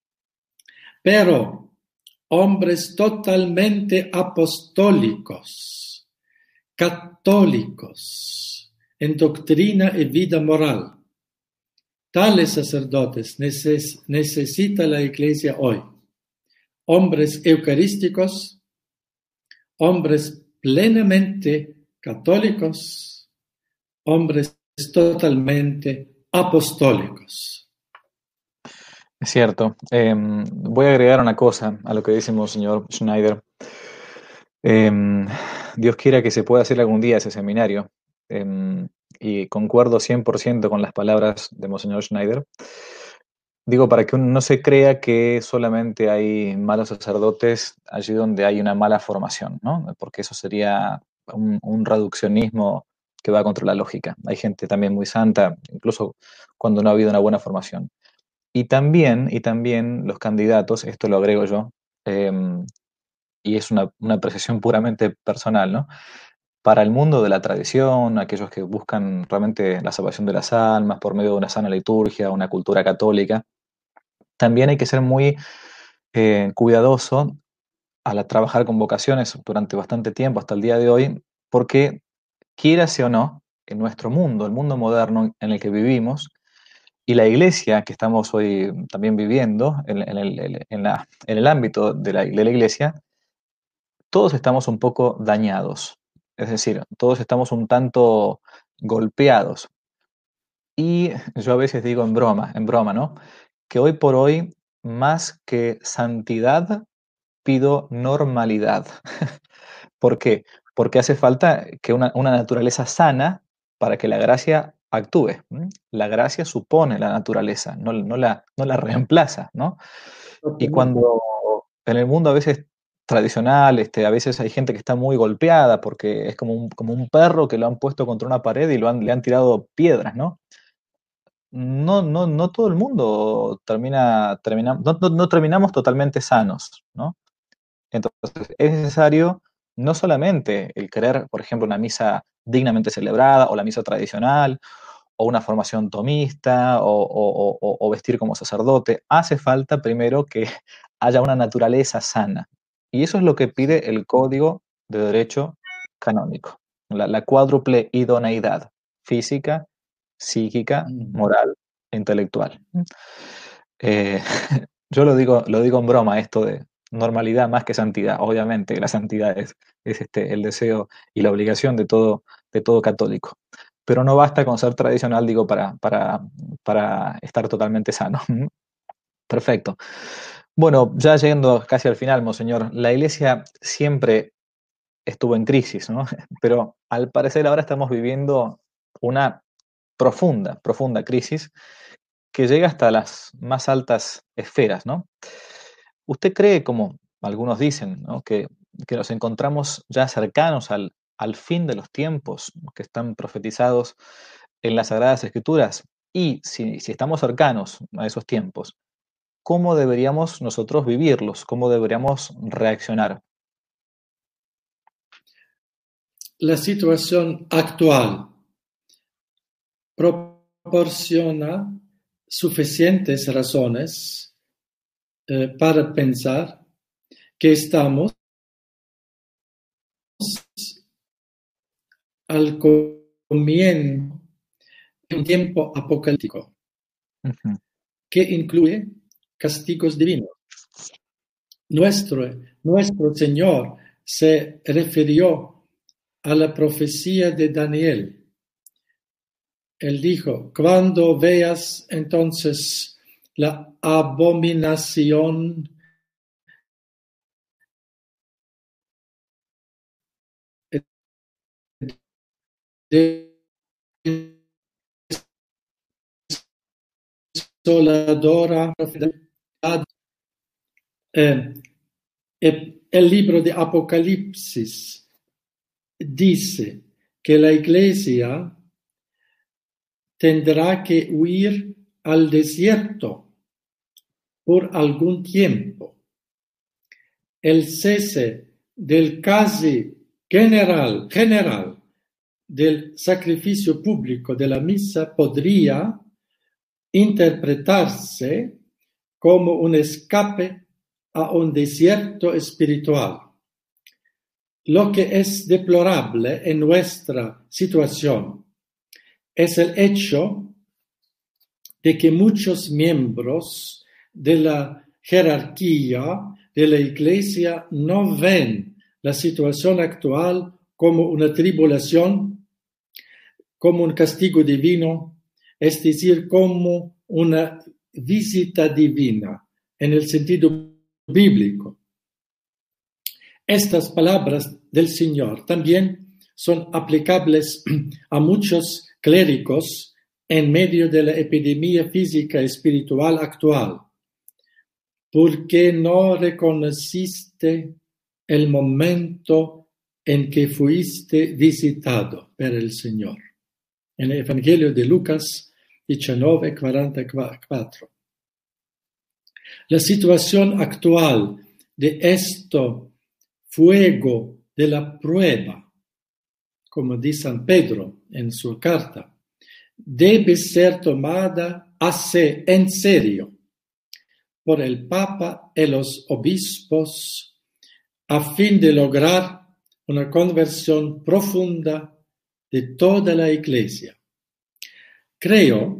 pero hombres totalmente apostólicos, católicos, en doctrina y vida moral. Tales sacerdotes neces- necesita la Iglesia hoy. Hombres eucarísticos, hombres plenamente católicos, hombres totalmente apostólicos. Es cierto. Eh, voy a agregar una cosa a lo que dice Monseñor Schneider. Eh, Dios quiera que se pueda hacer algún día ese seminario. Eh, y concuerdo cien por ciento con las palabras de Monseñor Schneider. Digo, para que uno no se crea que solamente hay malos sacerdotes allí donde hay una mala formación, ¿no? Porque eso sería un, un reduccionismo que va contra la lógica. Hay gente también muy santa, incluso cuando no ha habido una buena formación. Y también, y también los candidatos, esto lo agrego yo, eh, y es una, una apreciación puramente personal, ¿no? Para el mundo de la tradición, aquellos que buscan realmente la salvación de las almas por medio de una sana liturgia, una cultura católica, también hay que ser muy eh, cuidadoso al trabajar con vocaciones durante bastante tiempo, hasta el día de hoy, porque quiérase o no, en nuestro mundo, el mundo moderno en el que vivimos, y la iglesia que estamos hoy también viviendo, en, en el, en la, en el ámbito de la, de la iglesia, todos estamos un poco dañados. Es decir, todos estamos un tanto golpeados. Y yo a veces digo en broma, en broma, ¿no? Que hoy por hoy, más que santidad, pido normalidad. ¿Por qué? Porque hace falta que una, una naturaleza sana para que la gracia actúe. ¿m? La gracia supone la naturaleza, no, no la, no la reemplaza, ¿no? Y cuando en el mundo a veces tradicional, este, a veces hay gente que está muy golpeada porque es como un, como un perro que lo han puesto contra una pared y lo han, le han tirado piedras, ¿no? No, no, no todo el mundo termina, termina no, no, no terminamos totalmente sanos, ¿no? Entonces, es necesario no solamente el querer, por ejemplo, una misa dignamente celebrada o la misa tradicional o una formación tomista o, o, o, o vestir como sacerdote. Hace falta primero que haya una naturaleza sana. Y eso es lo que pide el Código de Derecho Canónico. La, la cuádruple idoneidad física, psíquica, moral e intelectual. Eh, yo lo digo, lo digo en broma, esto de normalidad más que santidad. Obviamente, la santidad es, es este, el deseo y la obligación de todo, de todo católico. Pero no basta con ser tradicional, digo, para, para, para estar totalmente sano. Perfecto. Bueno, ya llegando casi al final, monseñor, la Iglesia siempre estuvo en crisis, ¿no? Pero al parecer ahora estamos viviendo una profunda, profunda crisis que llega hasta las más altas esferas, ¿no? ¿Usted cree, como algunos dicen, ¿no? que, que nos encontramos ya cercanos al, al fin de los tiempos que están profetizados en las Sagradas Escrituras? Y si, si estamos cercanos a esos tiempos, ¿cómo deberíamos nosotros vivirlos? ¿Cómo deberíamos reaccionar? La situación actual proporciona suficientes razones eh, para pensar que estamos al comienzo de un tiempo apocalíptico Uh-huh. que incluye castigos divinos. Nuestro, nuestro Señor se refirió a la profecía de Daniel. Él dijo, cuando veas entonces la abominación desoladora, eh, el libro de Apocalipsis dice que la iglesia tendrá que huir al desierto por algún tiempo. El cese del casi general, general del sacrificio público de la misa podría interpretarse como un escape a un desierto espiritual. Lo que es deplorable en nuestra situación es el hecho de que muchos miembros de la jerarquía de la Iglesia no ven la situación actual como una tribulación, como un castigo divino, es decir, como una visita divina en el sentido bíblico. Estas palabras del Señor también son aplicables a muchos clérigos en medio de la epidemia física y espiritual actual? ¿Por qué no reconociste el momento en que fuiste visitado por el Señor? En el Evangelio de Lucas diecinueve, cuarenta y cuatro. La situación actual de este fuego de la prueba, como dice San Pedro en su carta, debe ser tomada así en serio por el Papa y los obispos a fin de lograr una conversión profunda de toda la Iglesia. Creo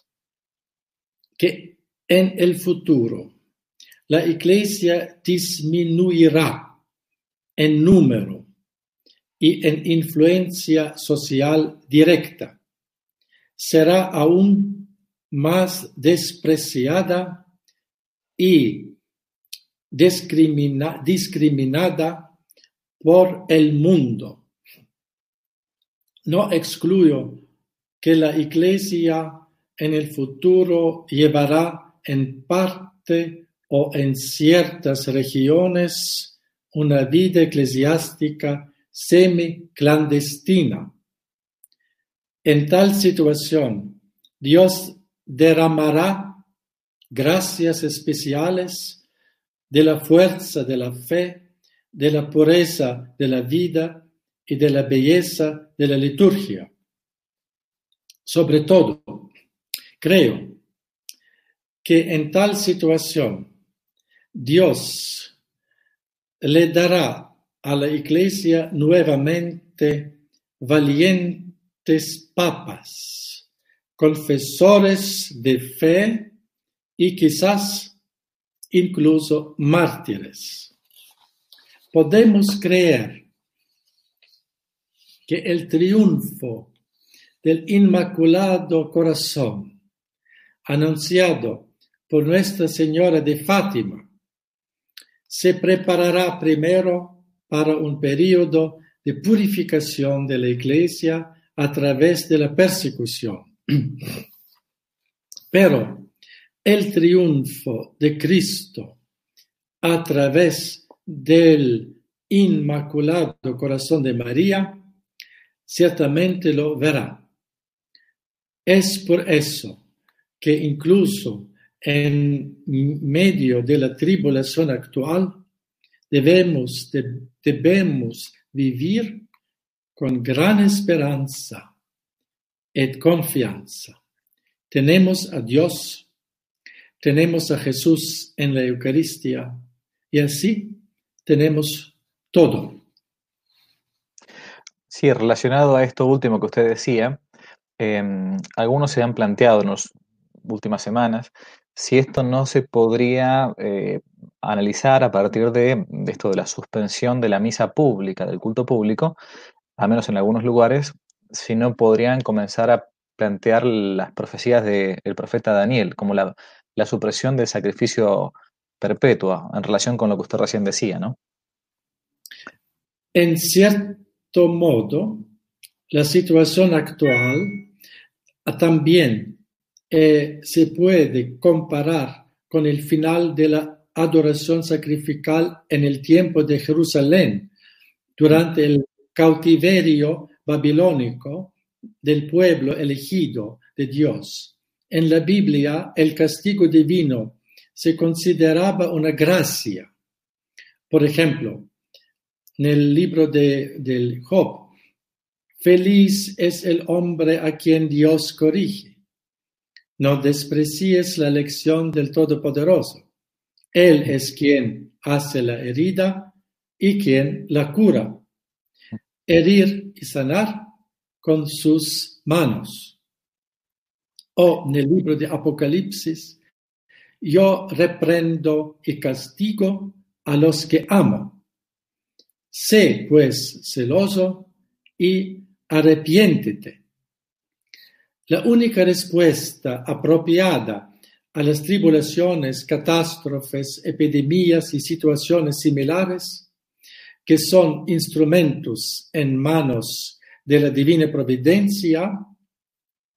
que en el futuro la Iglesia disminuirá en número y en influencia social directa. Será aún más despreciada y discrimina, discriminada por el mundo. No excluyo que la Iglesia en el futuro llevará en parte o en ciertas regiones una vida eclesiástica semi-clandestina. En tal situación, Dios derramará gracias especiales de la fuerza de la fe, de la pureza de la vida y de la belleza de la liturgia. Sobre todo, creo que en tal situación Dios le dará a la Iglesia nuevamente valientes papas, confesores de fe y quizás incluso mártires. Podemos creer que el triunfo del Inmaculado Corazón, anunciado por Nuestra Señora de Fátima, se preparará primero para un periodo de purificación de la Iglesia a través de la persecución. Pero el triunfo de Cristo a través del Inmaculado Corazón de María ciertamente lo verá. Es por eso que incluso en medio de la tribulación actual debemos, de, debemos vivir con gran esperanza y confianza. Tenemos a Dios, tenemos a Jesús en la Eucaristía y así tenemos todo. Sí, relacionado a esto último que usted decía, eh, algunos se han planteado en las últimas semanas si esto no se podría eh, analizar a partir de, de esto de la suspensión de la misa pública, del culto público, al menos en algunos lugares, si no podrían comenzar a plantear las profecías del profeta Daniel, como la, la supresión del sacrificio perpetuo, en relación con lo que usted recién decía, ¿no? En cierto modo, la situación actual también eh, se puede comparar con el final de la adoración sacrificial en el tiempo de Jerusalén, durante el cautiverio babilónico del pueblo elegido de Dios. En la Biblia, el castigo divino se consideraba una gracia. Por ejemplo, en el libro de, del Job, feliz es el hombre a quien Dios corrige. No desprecies la lección del Todopoderoso. Él es quien hace la herida y quien la cura. Herir y sanar con sus manos. O en el libro de Apocalipsis, yo reprendo y castigo a los que amo. Sé, pues, celoso y arrepiéntete. La única respuesta apropiada a las tribulaciones, catástrofes, epidemias y situaciones similares, que son instrumentos en manos de la divina providencia,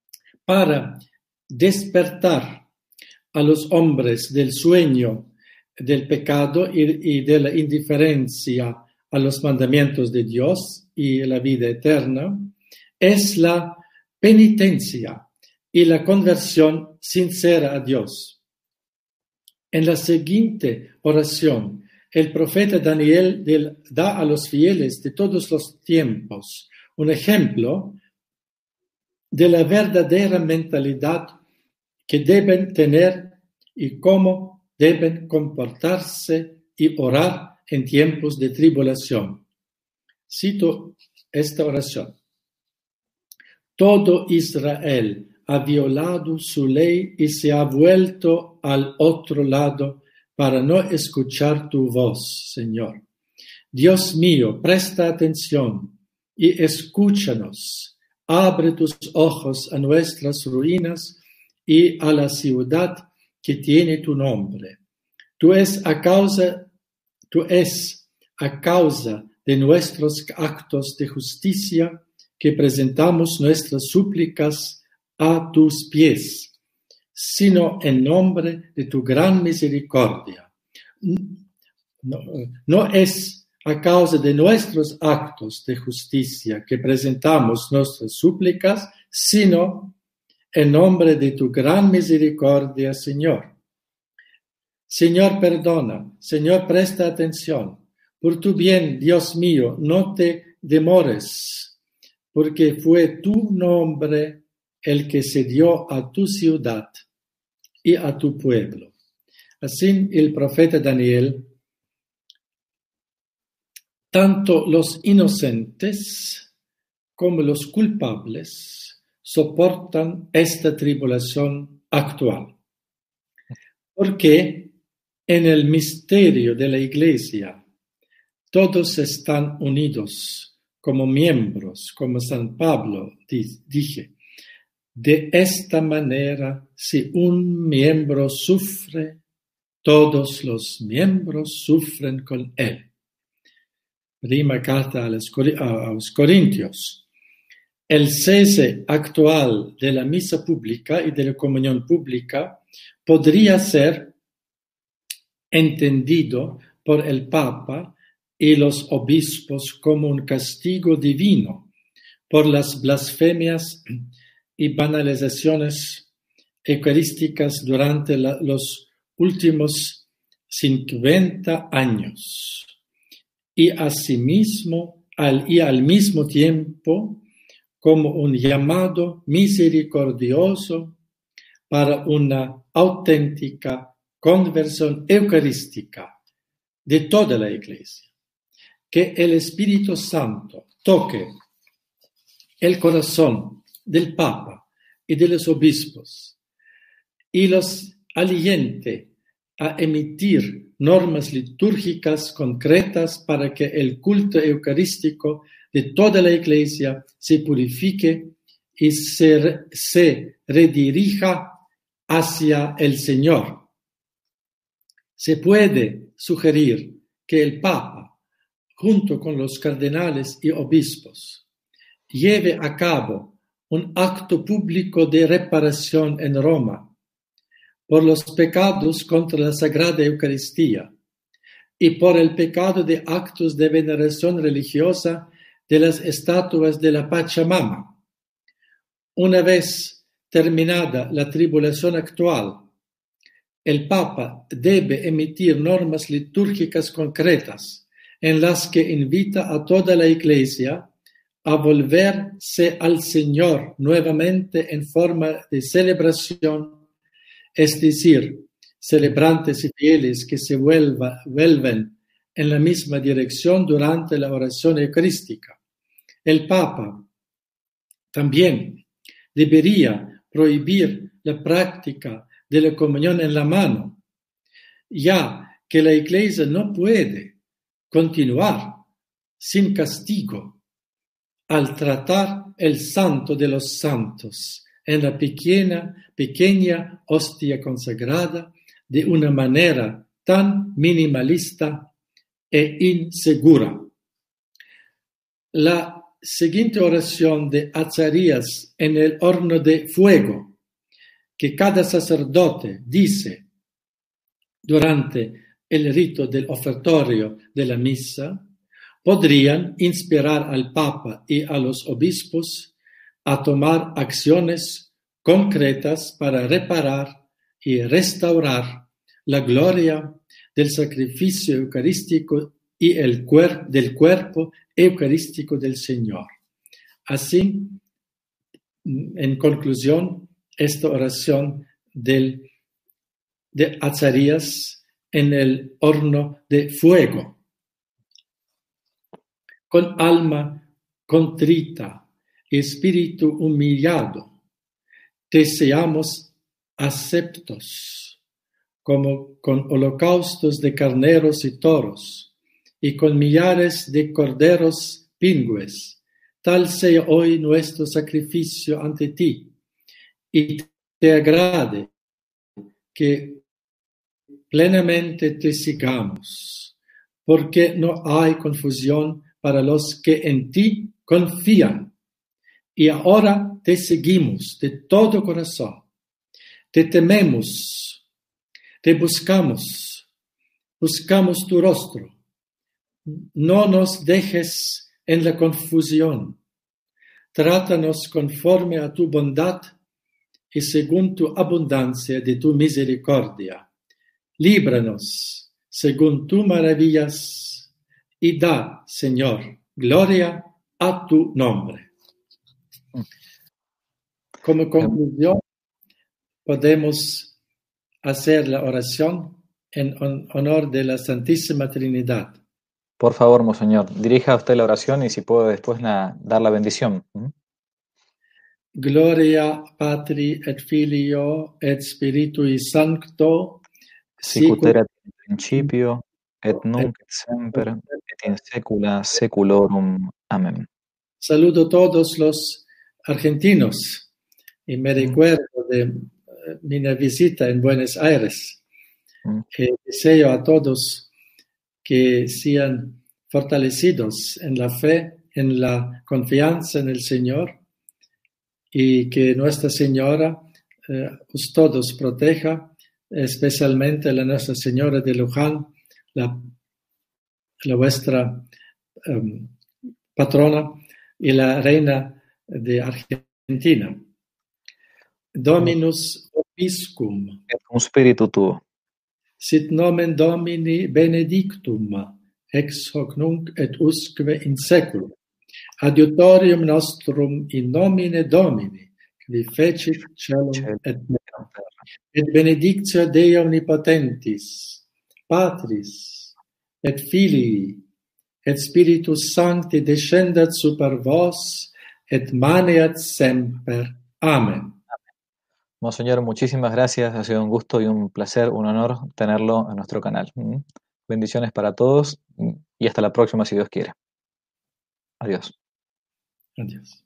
para despertar a los hombres del sueño del pecado y, y de la indiferencia a los mandamientos de Dios y la vida eterna, es la penitencia y la conversión sincera a Dios. En la siguiente oración, el profeta Daniel del, da a los fieles de todos los tiempos un ejemplo de la verdadera mentalidad que deben tener y cómo deben comportarse y orar en tiempos de tribulación. Cito esta oración. Todo Israel ha violado su ley y se ha vuelto al otro lado para no escuchar tu voz, Señor. Dios mío, presta atención y escúchanos. Abre tus ojos a nuestras ruinas y a la ciudad que tiene tu nombre. Tú es a causa, tú es a causa de nuestros actos de justicia que presentamos nuestras súplicas a tus pies, sino en nombre de tu gran misericordia. No, no es a causa de nuestros actos de justicia que presentamos nuestras súplicas, sino en nombre de tu gran misericordia, Señor. Señor, perdona. Señor, presta atención. Por tu bien, Dios mío, no te demores, porque fue tu nombre el que se dio a tu ciudad y a tu pueblo. Así el profeta Daniel, tanto los inocentes como los culpables soportan esta tribulación actual. Porque en el misterio de la Iglesia todos están unidos como miembros, como San Pablo dije. De esta manera, si un miembro sufre, todos los miembros sufren con él. Prima carta a los Corintios. El cese actual de la misa pública y de la comunión pública podría ser entendido por el Papa y los obispos como un castigo divino por las blasfemias y banalizaciones eucarísticas durante la, los últimos cincuenta años y asimismo al, y al mismo tiempo como un llamado misericordioso para una auténtica conversión eucarística de toda la Iglesia. Que el Espíritu Santo toque el corazón del Papa y de los obispos y los aliente a emitir normas litúrgicas concretas para que el culto eucarístico de toda la Iglesia se purifique y se, se redirija hacia el Señor. Se puede sugerir que el Papa, junto con los cardenales y obispos, lleve a cabo un acto público de reparación en Roma por los pecados contra la Sagrada Eucaristía y por el pecado de actos de veneración religiosa de las estatuas de la Pachamama. Una vez terminada la tribulación actual, el Papa debe emitir normas litúrgicas concretas en las que invita a toda la Iglesia a volverse al Señor nuevamente en forma de celebración, es decir, celebrantes y fieles que se vuelva, vuelven en la misma dirección durante la oración eucarística. El Papa también debería prohibir la práctica de la comunión en la mano, ya que la Iglesia no puede continuar sin castigo al tratar el santo de los santos en la pequeña, pequeña hostia consagrada de una manera tan minimalista e insegura. La siguiente oración de Azarías en el horno de fuego, que cada sacerdote dice durante el rito del ofertorio de la misa, podrían inspirar al Papa y a los obispos a tomar acciones concretas para reparar y restaurar la gloria del sacrificio eucarístico y el cuer- del cuerpo eucarístico del Señor. Así, en conclusión, esta oración del, de Azarías en el horno de fuego. Con alma contrita y espíritu humillado, te seamos aceptos, como con holocaustos de carneros y toros, y con millares de corderos pingües. Tal sea hoy nuestro sacrificio ante ti, y te agrade que plenamente te sigamos, porque no hay confusión para los que en ti confían. Y ahora te seguimos de todo corazón. Te tememos, te buscamos, buscamos tu rostro. No nos dejes en la confusión. Trátanos conforme a tu bondad y según tu abundancia de tu misericordia. Líbranos según tus maravillas y da, Señor, gloria a tu nombre. Como conclusión, podemos hacer la oración en honor de la Santísima Trinidad. Por favor, Monseñor, dirija usted la oración y si puedo después la, dar la bendición. ¿Mm? Gloria Patri et Filio et Spiritui Sancto, Sicut erat in principio, et nunc et semper, et in saecula saeculorum. Amén. Saludo a todos los argentinos y me recuerdo de uh, mi visita en Buenos Aires. Mm. Eh, deseo a todos que sean fortalecidos en la fe, en la confianza en el Señor, y que Nuestra Señora eh, os todos proteja, especialmente la Nuestra Señora de Luján, la, la vuestra um, patrona, y la Reina de Argentina. Dominus vobiscum. Et cum spiritu tuo. Sit nomen Domini benedictum, ex hoc nunc et usque in seculum. Adiutorium nostrum in nomine Domini, qui fecit celum et terra. Et benedictio Dei omnipotentis, Patris, et Filii, et Spiritus Sancti descendat super vos, et maneat semper. Amén. Monseñor, muchísimas gracias. Ha sido un gusto y un placer, un honor tenerlo en nuestro canal. Bendiciones para todos y hasta la próxima si Dios quiere. Adiós. Adiós.